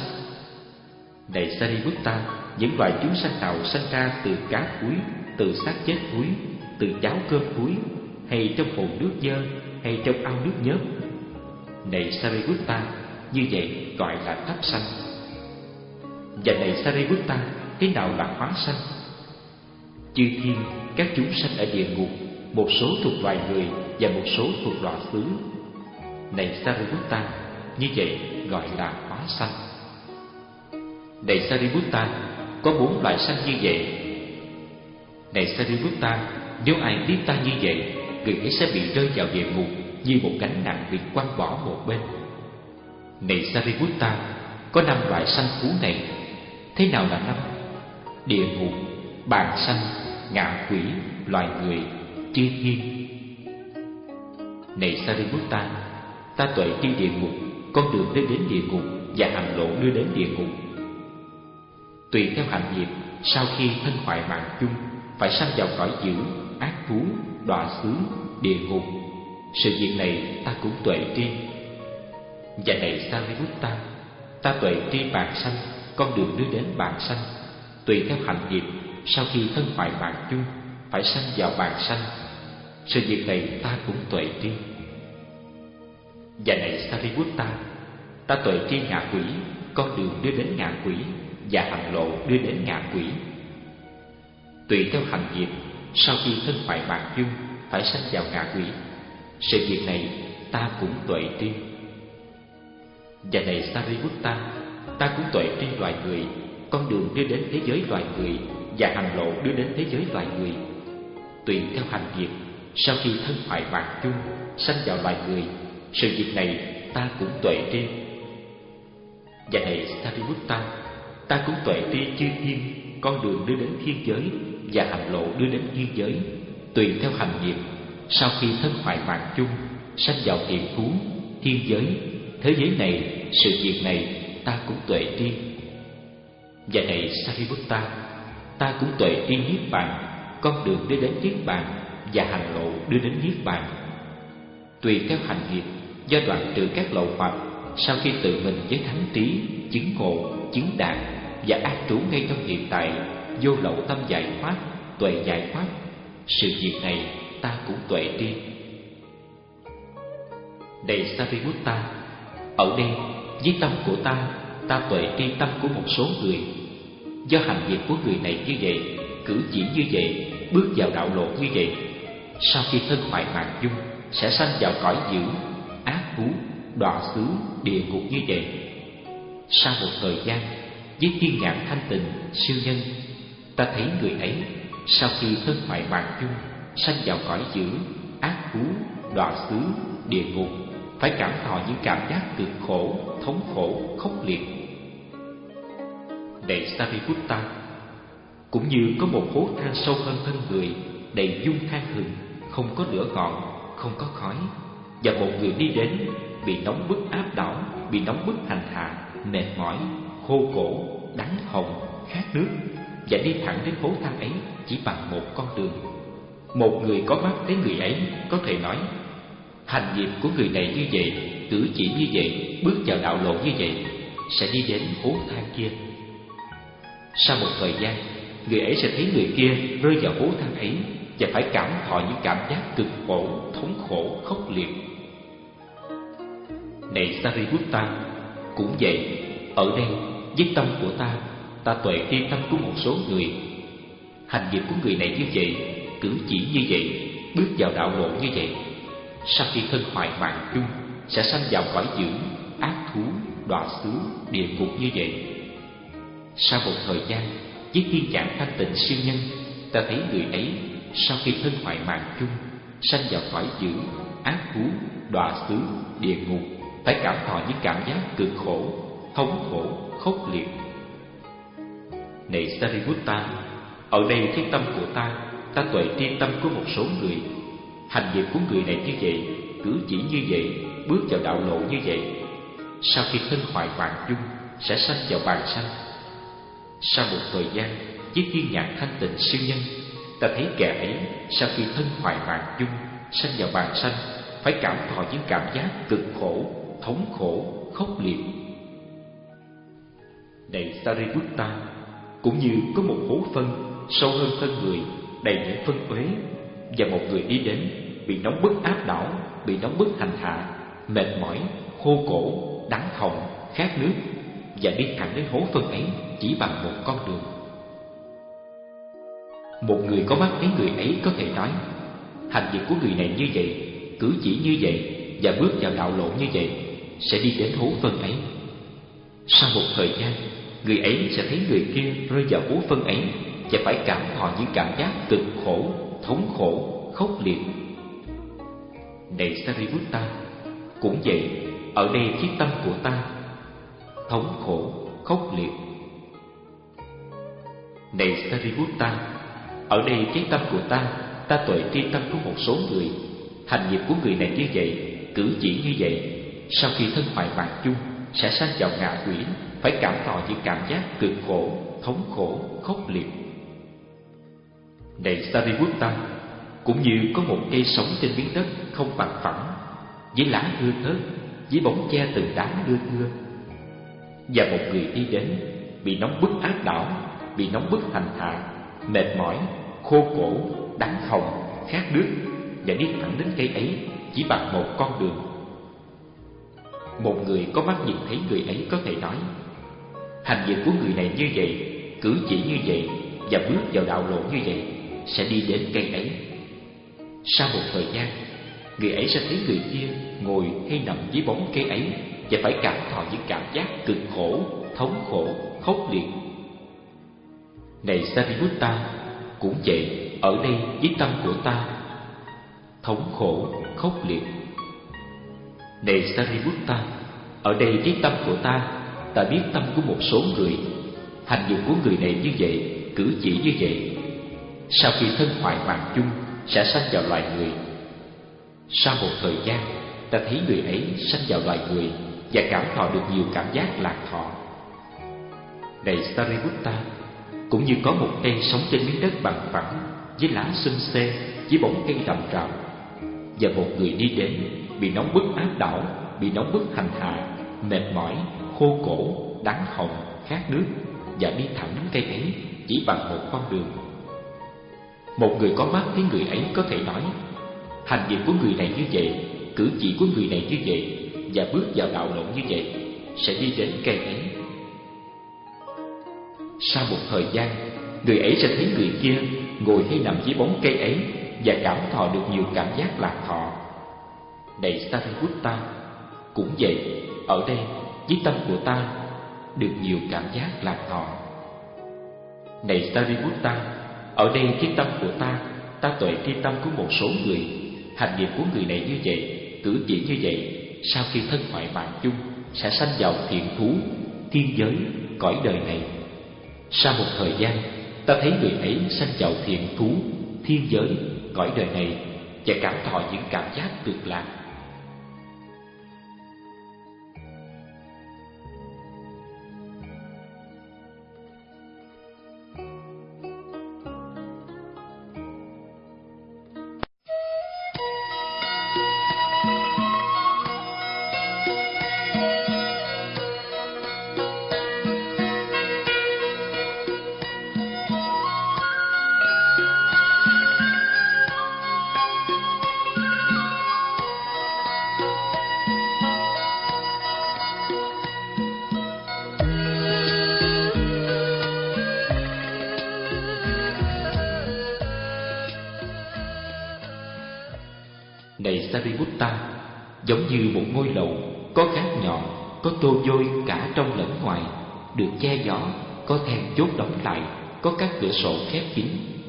Này Sariputta, những loại chúng sanh nào sanh ra từ cá thúi, từ xác chết thúi, từ cháo cơm thúi, hay trong hồ nước dơ, hay trong ao nước nhớp? Này Sariputta, như vậy gọi là thấp sanh. Và này Sariputta, thế nào là hóa sanh? Chư thiên, các chúng sanh ở địa ngục, một số thuộc loài người và một số thuộc loài xứ. Này Sariputta, như vậy gọi là hóa sanh. Này Sariputta, có bốn loại sanh như vậy. Này Sariputta, nếu ai biết ta như vậy, người ấy sẽ bị rơi vào địa ngục như một gánh nặng bị quăng bỏ một bên. Này Sariputta, có năm loại sanh thú này. Thế nào là năm? Địa ngục, bàn sanh, ngạ quỷ, loài người, chư thiên. Này Sariputta, ta tuệ đi địa ngục, con đường đưa đến địa ngục và hành lộ đưa đến địa ngục. Tùy theo hành nghiệp, sau khi thân hoại mạng chung, phải sanh vào cõi dữ, ác thú, đọa xứ, địa ngục. Sự việc này ta cũng tuệ tri. Và này Sariputta, ta tuệ tri bàn sanh, con đường đưa đến bàn sanh. Tùy theo hành nghiệp, sau khi thân hoại mạng chung, phải sanh vào bàn sanh. Sự việc này ta cũng tuệ tri. Và này Sariputta, ta tuệ tri ngạ quỷ, con đường đưa đến ngạ quỷ, và hành lộ đưa đến ngạ quỷ. Tùy theo hành nghiệp, sau khi thân hoại mạng chung phải sanh vào ngạ quỷ. Sự việc này ta cũng tuệ tri. Và này Sariputta, ta cũng tuệ tri loài người, con đường đưa đến thế giới loài người, và hành lộ đưa đến thế giới loài người. Tùy theo hành nghiệp, sau khi thân hoại mạng chung sanh vào loài người. Sự việc này ta cũng tuệ tri. Và này Sariputta, ta cũng tuệ tri chư thiên, con đường đưa đến thiên giới, và hành lộ đưa đến thiên giới. Tùy theo hành nghiệp, sau khi thân hoại mạng chung sanh vào thiện thú, thiên giới, thế giới này. Sự việc này ta cũng tuệ tri. Và này Sariputta, ta cũng tuệ tri niết bàn, con đường đưa đến niết bàn, và hành lộ đưa đến niết bàn. Tùy theo hành nghiệp, do đoạn trừ các lậu hoặc, sau khi tự mình với thánh trí chứng ngộ, chứng đạt và an trú ngay trong hiện tại, vô lậu tâm giải thoát, tuệ giải thoát. Sự việc này ta cũng tuệ tri. Này Sariputta, ở đây với tâm của ta, ta tuệ tri tâm của một số người. Do hành nghiệp của người này như vậy, cử chỉ như vậy, bước vào đạo lộ như vậy, sau khi thân hoại mạng chung sẽ sanh vào cõi dữ, ác thú, đọa xứ, địa ngục như vậy. Sau một thời gian, với thiên nhãn thanh tịnh siêu nhân, ta thấy người ấy sau khi thân hoại mạng chung sanh vào cõi dữ, ác thú, đọa xứ, địa ngục, phải cảm thọ những cảm giác cực khổ, thống khổ, khốc liệt. Này Sariputta, cũng như có một hố than sâu hơn thân người, đầy dung than hừng, không có lửa ngọn, không có khói, và một người đi đến bị nóng bức áp đảo, bị nóng bức hành hạ, mệt mỏi, khô cổ, đắng hồng, khát nước, và đi thẳng đến hố than ấy chỉ bằng một con đường. Một người có mắt thấy người ấy có thể nói: hành nghiệp của người này như vậy, cử chỉ như vậy, bước vào đạo lộ như vậy, sẽ đi đến hố than kia. Sau một thời gian, người ấy sẽ thấy người kia rơi vào hố than ấy và phải cảm thọ những cảm giác cực khổ, thống khổ, khốc liệt. Này Sariputta, cũng vậy, ở đây với tâm của ta, ta tuệ tri tâm của một số người. Hành nghiệp của người này như vậy, cử chỉ như vậy, bước vào đạo lộ như vậy, sau khi thân hoại mạng chung sẽ sanh vào cõi dữ, ác thú, đọa xứ, địa ngục như vậy. Sau một thời gian, với thiên nhãn thanh tịnh siêu nhân, ta thấy người ấy sau khi thân hoại mạng chung sanh vào cõi dữ, ác thú, đọa xứ, địa ngục, phải cảm thọ những cảm giác cực khổ, thống khổ, khốc liệt. Này Sariputta, ở đây với tâm của ta, ta tuệ tri tâm của một số người. Hành nghiệp của người này như vậy, cử chỉ như vậy, bước vào đạo lộ như vậy, sau khi thân hoại mạng chung sẽ sanh vào bàn sanh. Sau một thời gian, với thiên nhãn thanh tịnh siêu nhân, ta thấy kẻ ấy sau khi thân hoại mạng chung sanh vào bàn sanh, phải cảm thọ những cảm giác cực khổ, thống khổ, khốc liệt. Này Sariputta, cũng như có một hố phân sâu hơn thân người, đầy những phân uế, và một người đi đến bị nóng bức áp đảo, bị nóng bức hành hạ, mệt mỏi, khô cổ, đắng họng, khát nước, và đi thẳng đến hố phân ấy chỉ bằng một con đường. Một người có mắt thấy người ấy có thể nói: hành việc của người này như vậy, cử chỉ như vậy, và bước vào đạo lộ như vậy, sẽ đi đến hố phân ấy. Sau một thời gian, người ấy sẽ thấy người kia rơi vào hố phân ấy và phải cảm thọ những cảm giác cực khổ, thống khổ, khốc liệt. Này Sariputta, cũng vậy, ở đây chiếc tâm của ta, thống khổ, khốc liệt. Này Sariputta, ở đây chiếc tâm của ta, ta tuệ tri tâm của một số người. Hành nghiệp của người này như vậy, cử chỉ như vậy, sau khi thân hoại mạng chung sẽ sanh vào ngạ quỷ, phải cảm thọ những cảm giác cực khổ, thống khổ, khốc liệt. Này Sariputta, cũng như có một cây sống trên miếng đất không bằng phẳng, với lá thưa thớt, với bóng che từng đám đưa thưa, và một người đi đến bị nóng bức áp đảo, bị nóng bức hành hạ, mệt mỏi, khô cổ, đắng hồng, khát nước, và đi thẳng đến cây ấy chỉ bằng một con đường. Một người có mắt nhìn thấy người ấy có thể nói: hành việc của người này như vậy, cử chỉ như vậy, và bước vào đạo lộ như vậy, sẽ đi đến cây ấy. Sau một thời gian, người ấy sẽ thấy người kia ngồi hay nằm dưới bóng cây ấy và phải cảm thọ những cảm giác cực khổ, thống khổ, khốc liệt. Này Sariputta, cũng vậy, ở đây với tâm của ta, thống khổ, khốc liệt. Này Sariputta, ở đây với tâm của ta, ta biết tâm của một số người, hành dụng của người này như vậy, cử chỉ như vậy. Sau khi thân hoại mạng chung, sẽ sanh vào loài người. Sau một thời gian, ta thấy người ấy sanh vào loài người và cảm thọ được nhiều cảm giác lạc thọ. Này Sariputta, cũng như có một cây sống trên miếng đất bằng phẳng, với lá xum xê, với bóng cây rậm rạp, và một người đi đến bị nóng bức áp đảo, bị nóng bức hành hạ, mệt mỏi, khô cổ, đắng hồng, khát nước, và đi thẳng đến cây ấy chỉ bằng một con đường. Một người có mắt thấy người ấy có thể nói: hành việc của người này như vậy, cử chỉ của người này như vậy, và bước vào đạo lộ như vậy, sẽ đi đến cây ấy. Sau một thời gian, người ấy sẽ thấy người kia ngồi hay nằm dưới bóng cây ấy và cảm thọ được nhiều cảm giác lạc thọ. Này Sariputta, cũng vậy, ở đây với tâm của ta được nhiều cảm giác lạc thọ. Này Sariputta, ở đây với tâm của ta, ta tuệ tri tâm của một số người, hành nghiệp của người này như vậy, cử chỉ như vậy, sau khi thân hoại mạng chung, sẽ sanh vào thiện thú, thiên giới, cõi đời này. Sau một thời gian, ta thấy người ấy sanh vào thiện thú, thiên giới, cõi đời này, và cảm thọ những cảm giác cực lạc. Này Sariputta, giống như một ngôi lầu, có gác nhọn, có tô vôi cả trong lẫn ngoài, được che gió, có then chốt đóng lại, có các cửa sổ khép kín.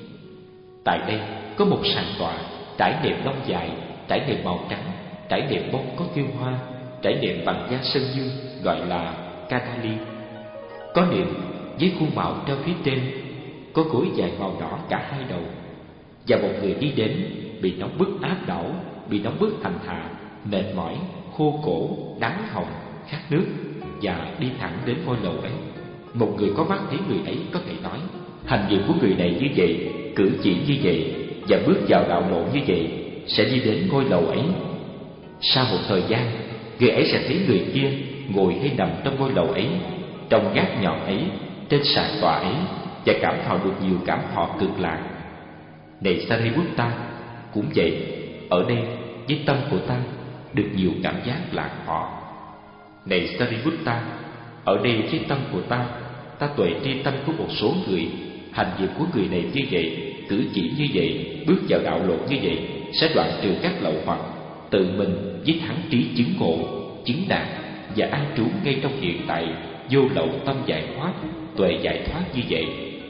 Tại đây có một sàn tọa trải nệm lông dài, trải nệm màu trắng, trải nệm bông có thêu hoa, trải nệm bằng da sơn dương, gọi là Kadali. Có nệm với khuôn mạo treo phía trên, có gối dài màu đỏ cả hai đầu. Và một người đi đến bị nóng bức áp đảo, bị nóng bức hành hạ, mệt mỏi, khô cổ, đắng hồng, khát nước, và đi thẳng đến ngôi lầu ấy. Một người có mắt thấy người ấy có thể nói: hành việc của người này như vậy, cử chỉ như vậy, và bước vào đạo lộ như vậy, sẽ đi đến ngôi lầu ấy. Sau một thời gian, người ấy sẽ thấy người kia ngồi hay nằm trong ngôi lầu ấy, trong gác nhọn ấy, trên sàn tọa ấy, và cảm thọ được nhiều cảm thọ cực lạc. Này Sariputta, cũng vậy, ở đây với tâm của ta được nhiều cảm giác lạc thọ. Này Sariputta, ở đây với tâm của ta, ta tuệ tri tâm của một số người, hành việc của người này như vậy, cử chỉ như vậy, bước vào đạo lộ như vậy, sẽ đoạn trừ các lậu hoặc, tự mình với thắng trí chứng ngộ, chứng đạt và an trú ngay trong hiện tại, vô lậu tâm giải thoát, tuệ giải thoát như vậy.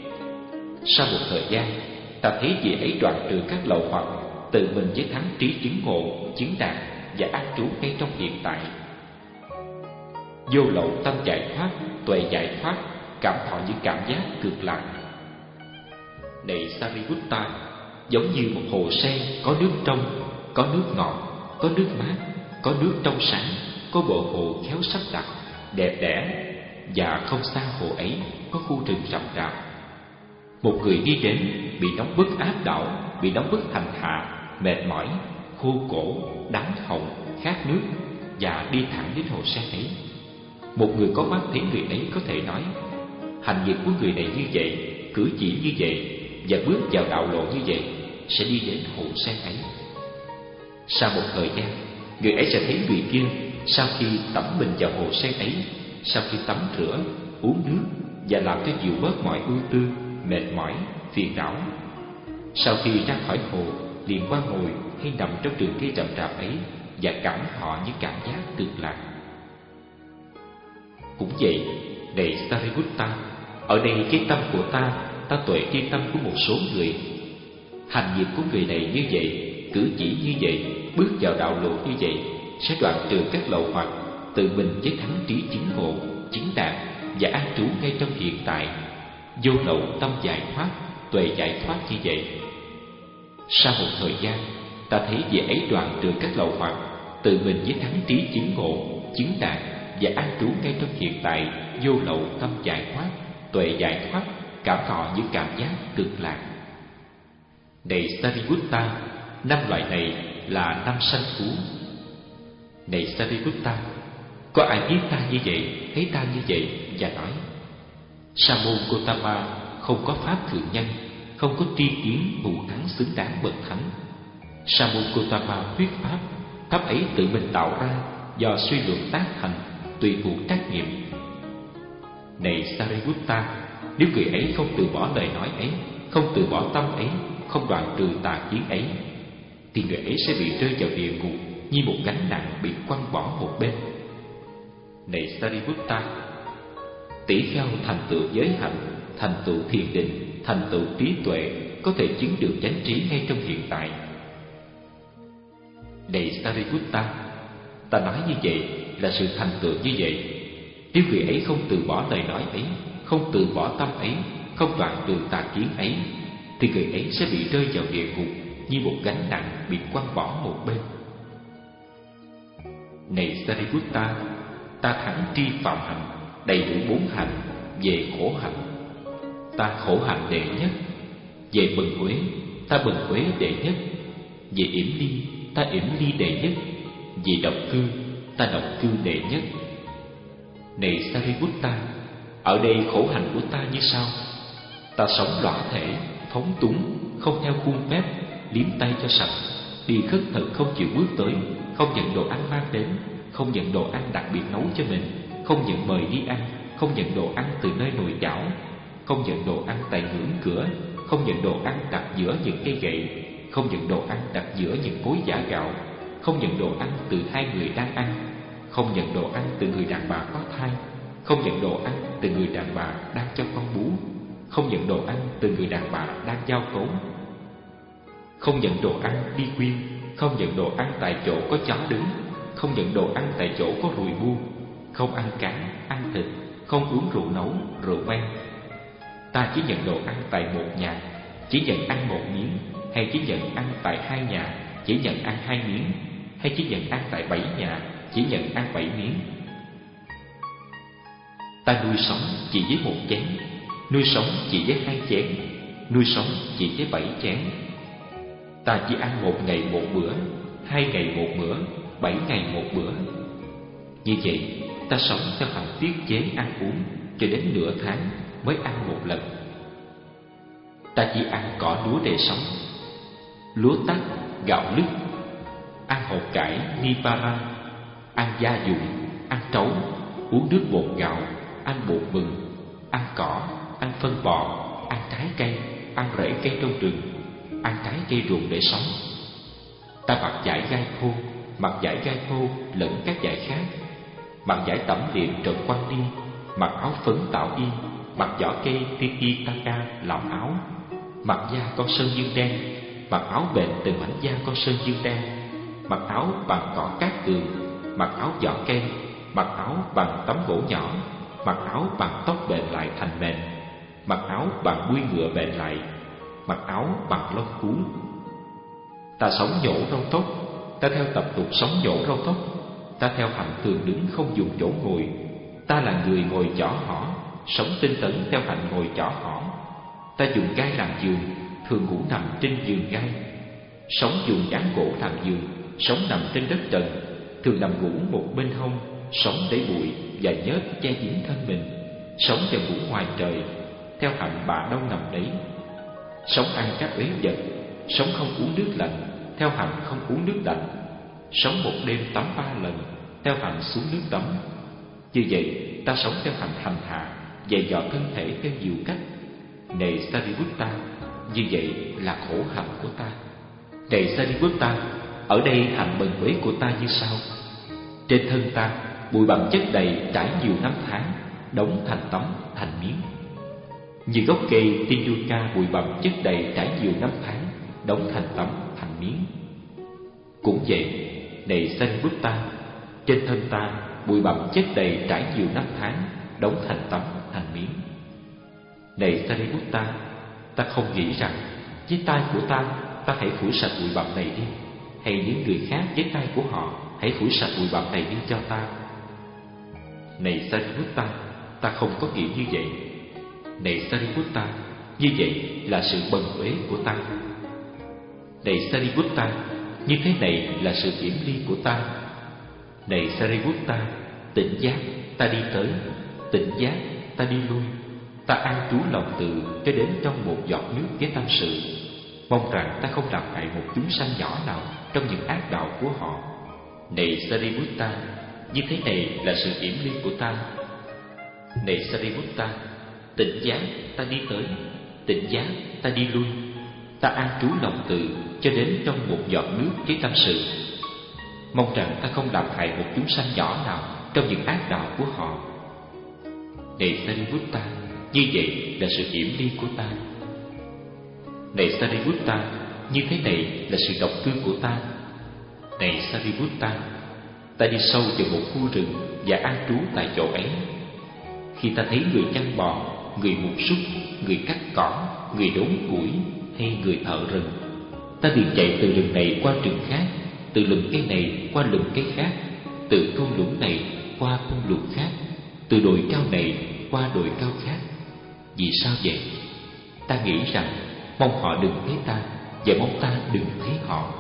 Sau một thời gian, ta thấy vị ấy đoạn trừ các lậu hoặc, tự mình với thắng trí chứng ngộ, chứng đạt và an trú ngay trong hiện tại. Vô lậu tâm giải thoát, tuệ giải thoát, cảm thọ những cảm giác cực lạc. Này Sariputta, giống như một hồ sen có nước trong, có nước ngọt, có nước mát, có nước trong sáng, có bộ hồ khéo sắp đặt, đẹp đẽ, và không xa hồ ấy có khu rừng rậm rạp. Một người đi đến bị nóng bức áp đảo, bị nóng bức hành hạ, mệt mỏi, khô cổ, đắng hồng, khát nước, và đi thẳng đến hồ sen ấy. Một người có mắt thấy người ấy có thể nói: hành việc của người này như vậy, cử chỉ như vậy, và bước vào đạo lộ như vậy sẽ đi đến hồ sen ấy. Sau một thời gian, người ấy sẽ thấy người kia sau khi tẩm mình vào hồ sen ấy, sau khi tắm rửa, uống nước và làm cho dịu bớt mọi ưu tư, mệt mỏi, phiền não. Sau khi ra khỏi hồ, liền qua ngồi hay nằm trong rừng cây rậm rạp ấy và cảm thọ những cảm giác cực lạc. Cũng vậy, này Sariputta, ở đây cái tâm của ta, ta tuệ cái tâm của một số người. Hành nghiệp của người này như vậy, cử chỉ như vậy, bước vào đạo lộ như vậy, sẽ đoạn trừ các lậu hoặc, tự mình với thắng trí chứng ngộ, chứng đạt và an trú ngay trong hiện tại, vô lậu tâm giải thoát, tuệ giải thoát như vậy. Sau một thời gian, ta thấy vị ấy đoạn trừ các lậu hoặc, tự mình với thắng trí chứng ngộ, chứng đạt và an trú ngay trong hiện tại, vô lậu tâm giải thoát, tuệ giải thoát, cảm thọ những cảm giác cực lạc. Này Sariputta, năm loại này là năm sanh phú. Này Sariputta, có ai biết ta như vậy, thấy ta như vậy và nói: Sa môn Gotama không có pháp thượng nhân, không có tri kiến thù thắng xứng đáng bậc thánh. Sa môn Gotama thuyết pháp, pháp ấy tự mình tạo ra do suy luận tác thành, tùy thuộc trách nhiệm. Này Sariputta, nếu người ấy không từ bỏ lời nói ấy, không từ bỏ tâm ấy, không đoạn trừ tà kiến ấy, thì người ấy sẽ bị rơi vào địa ngục như một gánh nặng bị quăng bỏ một bên. Này Sariputta, tỷ kheo thành tựu giới hạnh, thành tựu thiền định, thành tựu trí tuệ, có thể chứng được chánh trí ngay trong hiện tại. Này Sariputta, ta nói như vậy là sự thành tựu như vậy. Nếu người ấy không từ bỏ lời nói ấy, không từ bỏ tâm ấy, không đoạn trừ tà kiến ấy, thì người ấy sẽ bị rơi vào địa ngục như một gánh nặng bị quăng bỏ một bên. Này Sariputta, ta thắng tri phạm hạnh, đầy đủ bốn hạnh, về khổ hạnh ta khổ hạnh đệ nhất, về bần uế ta bần uế đệ nhất, về yểm ly ta yểm ly đệ nhất, về độc cư ta độc cư đệ nhất. Này Sariputta, ở đây khổ hạnh của ta như sau: ta sống lõa thể, phóng túng, không theo khuôn phép, liếm tay cho sạch, đi khất thực không chịu bước tới, không nhận đồ ăn mang đến, không nhận đồ ăn đặc biệt nấu cho mình, không nhận mời đi ăn, không nhận đồ ăn từ nơi nồi chảo, không nhận đồ ăn tại ngưỡng cửa, không nhận đồ ăn đặt giữa những cây gậy, không nhận đồ ăn đặt giữa những cối giã gạo, không nhận đồ ăn từ hai người đang ăn, không nhận đồ ăn từ người đàn bà có thai, không nhận đồ ăn từ người đàn bà đang cho con bú, không nhận đồ ăn từ người đàn bà đang giao cấu, không nhận đồ ăn đi quyên, không nhận đồ ăn tại chỗ có chó đứng, không nhận đồ ăn tại chỗ có ruồi bu, không ăn cá, ăn thịt, không uống rượu nấu, rượu vang. Ta chỉ nhận đồ ăn tại một nhà, chỉ nhận ăn một miếng, hay chỉ nhận ăn tại hai nhà, chỉ nhận ăn hai miếng, hay chỉ nhận ăn tại bảy nhà, chỉ nhận ăn bảy miếng. Ta nuôi sống chỉ với một chén, nuôi sống chỉ với hai chén, nuôi sống chỉ với bảy chén. Ta chỉ ăn một ngày một bữa, hai ngày một bữa, bảy ngày một bữa. Như vậy, ta sống theo hạnh tiết chế ăn uống cho đến nửa tháng mới ăn một lần. Ta chỉ ăn cỏ lúa để sống, lúa tắc, gạo lứt, ăn hột cải, nipara, ăn gia dụng, ăn trấu, uống nước bột gạo, ăn bột mừng, ăn cỏ, ăn phân bò, ăn trái cây, ăn rễ cây trong rừng, ăn trái cây ruộng để sống. Ta mặc vải gai thô, mặc vải gai thô lẫn các vải khác, mặc vải tẩm liệm trộn quăng đi, mặc áo phấn tạo y, mặc vỏ cây Tipitaka làm áo, mặc da con sơn dương đen, mặc áo bền từ mảnh da con sơn dương đen, mặc áo bằng cỏ cát tường, mặc áo vỏ cây, mặc áo bằng tấm gỗ nhỏ, mặc áo bằng tóc bền lại thành mền, mặc áo bằng đuôi ngựa bền lại, mặc áo bằng lông cú. Ta sống nhổ râu tóc, ta theo tập tục sống nhổ râu tóc. Ta theo hạnh thường đứng không dùng chỗ ngồi. Ta là người ngồi chỏ hỏ, sống tinh tấn theo hạnh ngồi chỏ hỏ. Ta dùng gai làm giường, thường ngủ nằm trên giường gai. Sống dùng dán gỗ làm giường, sống nằm trên đất trần, thường nằm ngủ một bên hông, sống để bụi và nhớt che dính thân mình, sống và ngủ ngoài trời, theo hạnh bà đâu nằm đấy. Sống ăn các uế vật, sống không uống nước lạnh, theo hành không uống nước lạnh, sống một đêm tắm ba lần, theo hành xuống nước tắm. Như vậy ta sống theo hành hành hạ, dày dò thân thể theo nhiều cách. Này Sariputta, như vậy là khổ hạnh của ta. Này Sariputta, ở đây hạnh bần uế của ta như sau. Trên thân ta bụi bặm chất đầy trải nhiều năm tháng, đóng thành tấm thành miếng. Như gốc cây Tinduka bụi bặm chất đầy trải nhiều năm tháng, đóng thành tấm thành miếng. Cũng vậy, này Sariputta, trên thân ta bụi bặm chất đầy trải nhiều năm tháng, đóng thành tấm thành miếng. Này Sariputta, ta không nghĩ rằng với tay của ta ta hãy phủi sạch bụi bặm này đi, hay những người khác với tay của họ hãy phủi sạch bụi bặm này đi cho ta. Này Sariputta, ta không có nghĩ như vậy. Này Sariputta, như vậy là sự bần uế của ta. Này Sariputta, như thế này là sự yểm ly của ta. Này Sariputta, tỉnh giác ta đi tới, tỉnh giác ta đi lui. Ta an trú lòng từ cho đến trong một giọt nước với tâm sự, mong rằng ta không làm hại một chúng sanh nhỏ nào trong những ác đạo của họ. Này Sariputta, như thế này là sự yểm ly của ta. Này Sariputta, tỉnh giác ta đi tới, tỉnh giác ta đi lui. Ta an trú lòng từ cho đến trong một giọt nước với tâm sự, mong rằng ta không làm hại một chúng sanh nhỏ nào trong những ác đạo của họ. Này Sariputta, như vậy là sự yểm ly của ta. Này Sariputta, như thế này là sự độc cư của ta. Này Sariputta, ta đi sâu vào một khu rừng và an trú tại chỗ ấy. Khi ta thấy người chăn bò, người mục súc, người cắt cỏ, người đốn củi hay người thợ rừng, ta liền chạy từ rừng này qua rừng khác, từ lùm cây này qua lùm cây khác, từ thung lũng này qua thung lũng khác, từ đồi cao này qua đồi cao khác. Vì sao vậy? Ta nghĩ rằng mong họ đừng thấy ta, và mong ta đừng thấy họ.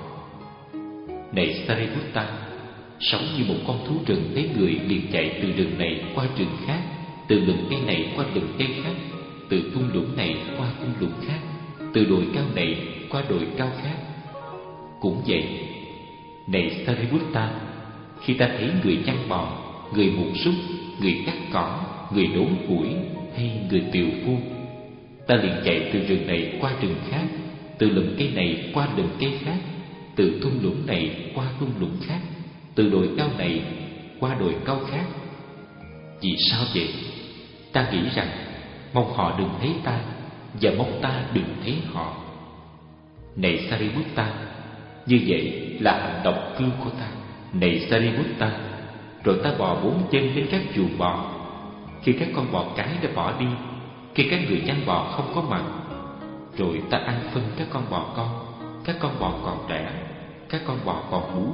Này Sariputta, sống như một con thú rừng thấy người liền chạy từ rừng này qua rừng khác, từ lùm cây này qua lùm cây khác, từ thung lũng này qua thung lũng khác, từ đồi cao này qua đồi cao khác. Cũng vậy, này Sariputta, khi ta thấy người chăn bò, người mục súc, người cắt cỏ, người đốn củi hay người tiều phu, ta liền chạy từ rừng này qua rừng khác, từ lùm cây này qua lùm cây khác, từ thung lũng này qua thung lũng khác, từ đồi cao này qua đồi cao khác. Vì sao vậy? Ta nghĩ rằng mong họ đừng thấy ta, và mong ta đừng thấy họ. Này Sariputta, như vậy là hành động cư của ta. Này Sariputta, rồi ta bò bốn chân đến các chuồng bò. Khi các con bò cái đã bỏ đi, khi các người chăn bò không có mặt, rồi ta ăn phân các con bò con, các con bò còn trẻ, các con bò còn bú.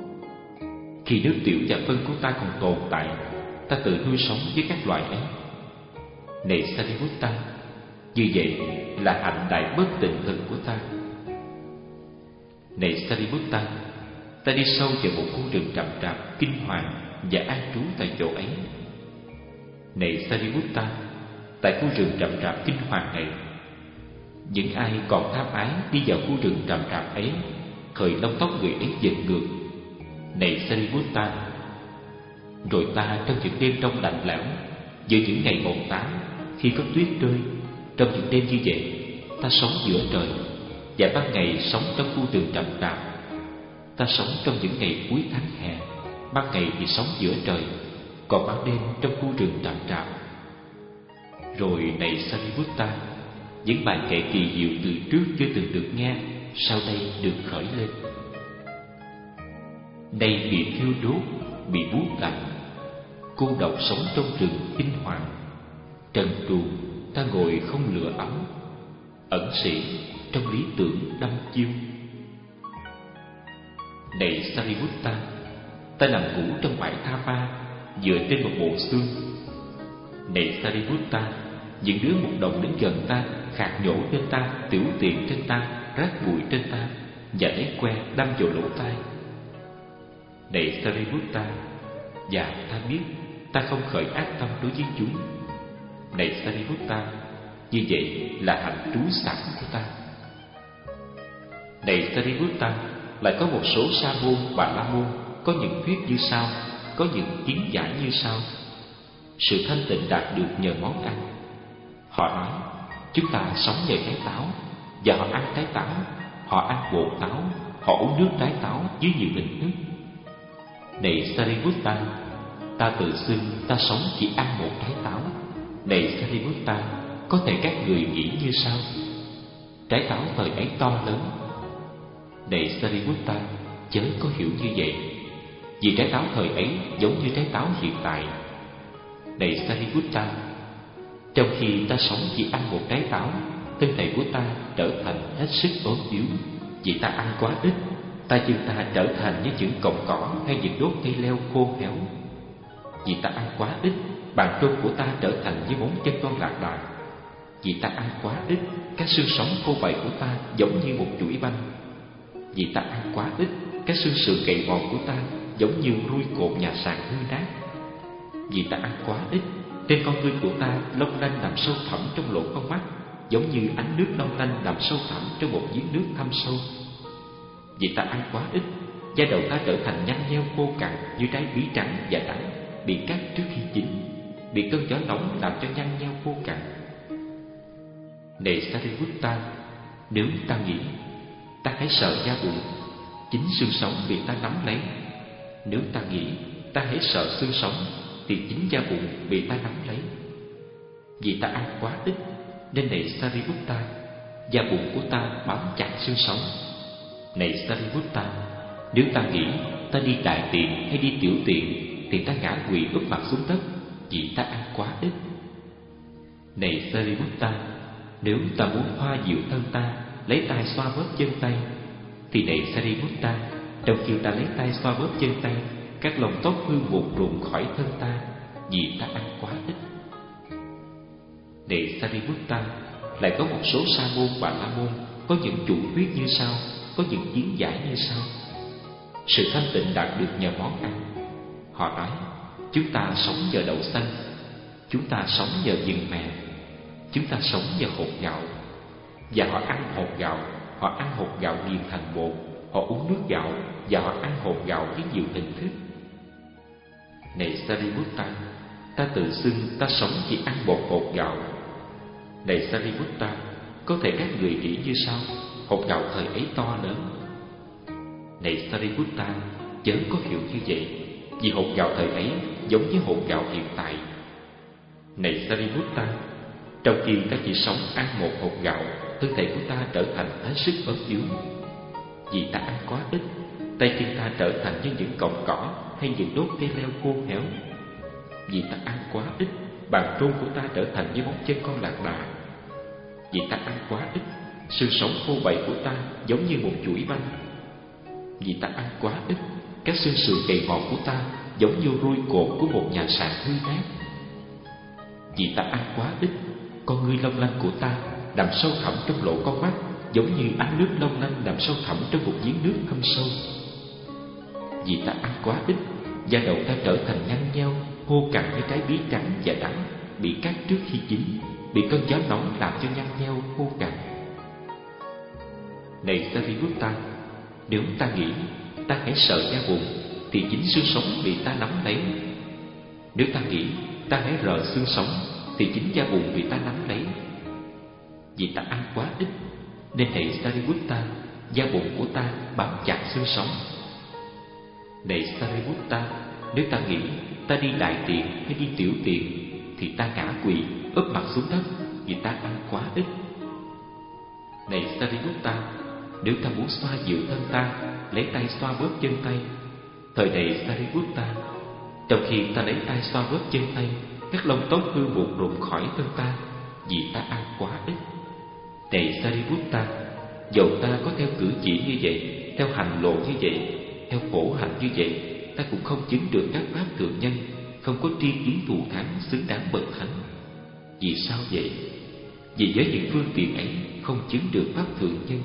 Khi nước tiểu và phân của ta còn tồn tại, ta tự nuôi sống với các loài ấy. Này Sariputta, như vậy là hạnh đại bất tịnh thực của ta. Này Sariputta, ta đi sâu vào một khu rừng rậm rạp, kinh hoàng và an trú tại chỗ ấy. Này Sariputta, tại khu rừng rậm rạp kinh hoàng này, những ai còn tham ái đi vào khu rừng rậm rạp ấy, khởi lông tóc người ấy giật ngược. Này Sariputta, rồi ta trong những đêm đông lạnh lẽo, giữa những ngày mồng tám, khi có tuyết rơi, trong những đêm như vậy, ta sống giữa trời, và ban ngày sống trong khu rừng rậm rạp. Ta sống trong những ngày cuối tháng hè, ban ngày thì sống giữa trời, còn ban đêm trong khu rừng rậm rạp. Rồi này Sariputta, những bài kệ kỳ diệu từ trước chưa từng được nghe, sau đây được khởi lên. Đây bị thiêu đốt, bị buốt lạnh, cô độc sống trong rừng kinh hoàng. Trần truồng ta ngồi không lửa ấm, ẩn sĩ trong lý tưởng đăm chiêu. Này Sariputta, ta nằm ngủ trong bãi tha ma, dựa trên một bộ xương. Này Sariputta, những đứa một đồng đến gần ta, khạc nhổ trên ta, tiểu tiện trên ta, rác bụi trên ta, và lấy que đâm vào lỗ tai. Này Sariputta, và ta biết ta không khởi ác tâm đối với chúng. Này Sariputta, Như vậy là hạnh trú sẵn của ta. Này Sariputta, lại có một số sa môn Bà La Môn có những thuyết như sau, có những kiến giải như sau. Sự thanh tịnh đạt được nhờ món ăn. Họ nói, chúng ta sống nhờ trái táo, và họ ăn trái táo, họ ăn bột táo, họ uống nước trái táo dưới nhiều bình nước. Này Sariputta, ta tự xưng ta sống chỉ ăn một trái táo. Này Sariputta, có thể các người nghĩ như sau: trái táo thời ấy to lớn. Này Sariputta, chớ có hiểu như vậy, vì trái táo thời ấy giống như trái táo hiện tại. Này Sariputta, trong khi ta sống chỉ ăn một trái táo, thân thể của ta trở thành hết sức ốm yếu. Vì ta ăn quá ít, ta chân ta trở thành như những cọng cỏ hay những đốt cây leo khô héo. Vì ta ăn quá ít, bàn chân của ta trở thành như móng chân con lạc đà. Vì ta ăn quá ít, các xương sống khô bậy của ta giống như một chuỗi banh. Vì ta ăn quá ít, các xương sườn gầy mòn của ta giống như rui cột nhà sàn hư nát. Vì ta ăn quá ít, trên con ngươi của ta long lanh nằm sâu thẳm trong lỗ con mắt, giống như ánh nước long lanh nằm sâu thẳm trong một giếng nước thâm sâu. Vì ta ăn quá ít, da đầu ta trở thành nhăn nheo khô cằn như trái bí trắng và đắng, bị cắt trước khi chín, bị cơn gió nóng làm cho nhăn nheo khô cằn. Này Sariputta, nếu ta nghĩ, ta hãy sợ da bụng, chính xương sống bị ta nắm lấy. Nếu ta nghĩ, ta hãy sợ xương sống, thì chính da bụng bị ta nắm lấy. Vì ta ăn quá ít, nên này Sariputta, da bụng của ta bám chặt xương sống. Này Sariputta, nếu ta nghĩ ta đi đại tiện hay đi tiểu tiện, thì ta ngã quỵ úp mặt xuống đất, vì ta ăn quá ít. Này Sariputta, nếu ta muốn hoa dịu thân ta, lấy tay xoa bóp chân tay, thì này Sariputta, trong khi ta lấy tay xoa bóp chân tay, các lông tóc hư vụn rụng khỏi thân ta, vì ta ăn quá ít. Này Sariputta, lại có một số sa môn Bà La Môn có những chủ thuyết như sau, có những kiến giải như sau. Sự thanh tịnh đạt được nhờ món ăn. Họ nói, chúng ta sống nhờ đậu xanh, chúng ta sống nhờ vừng mè, chúng ta sống nhờ hột gạo. Và họ ăn hột gạo, họ ăn hột gạo nghiền thành bột, họ uống nước gạo, và họ ăn hột gạo với nhiều hình thức. Này Sariputta, ta tự xưng ta sống chỉ ăn bột hột gạo. Này Sariputta, có thể các người nghĩ như sau: hột gạo thời ấy to lớn. Này Sariputta, chớ có hiểu như vậy, vì hột gạo thời ấy giống như hột gạo hiện tại. Này Sariputta, trong khi ta chỉ sống ăn một hột gạo, thân thể của ta trở thành hết sức ốm yếu. Vì ta ăn quá ít, tay chân ta trở thành như những cọng cỏ hay những đốt cây leo khô héo. Vì ta ăn quá ít, bàn trôn của ta trở thành như móng chân con lạc đà. Vì ta ăn quá ít, xương sống khô bậy của ta giống như một chuỗi banh. Vì ta ăn quá ít, các xương sườn gầy mòn của ta giống như rui cột của một nhà sàn hư nát. Vì ta ăn quá ít, con ngươi long lanh của ta nằm sâu thẳm trong lỗ con mắt, giống như ánh nước long lanh nằm sâu thẳm trong một giếng nước thâm sâu. Vì ta ăn quá ít, da đầu ta trở thành nhăn nheo, khô cằn như trái bí trắng và đắng, bị cắt trước khi chín, bị cơn gió nóng làm cho nhăn nheo khô cằn. Này Sariputta, nếu ta nghĩ ta hãy sợ da bụng, thì chính xương sống bị ta nắm lấy. Nếu ta nghĩ ta hãy rờ xương sống, thì chính da bụng bị ta nắm lấy. Vì ta ăn quá ít, nên này Sariputta, da bụng của ta bám chặt xương sống. Này Sariputta, nếu ta nghĩ ta đi đại tiện hay đi tiểu tiện, thì ta ngã quỵ úp mặt xuống đất, vì ta ăn quá ít. Này Sariputta, nếu ta muốn xoa dịu thân ta, lấy tay xoa bóp chân tay. Thời này Sariputta, trong khi ta lấy tay xoa bóp chân tay, các lông tóc hư vụn rụng khỏi thân ta, vì ta ăn quá ít. Này Sariputta, dầu ta có theo cử chỉ như vậy, theo hành lộ như vậy, theo khổ hạnh như vậy, ta cũng không chứng được các pháp thượng nhân, không có tri kiến thù thắng xứng đáng bậc thánh. Vì sao vậy? Vì với những phương tiện ấy không chứng được pháp thượng nhân.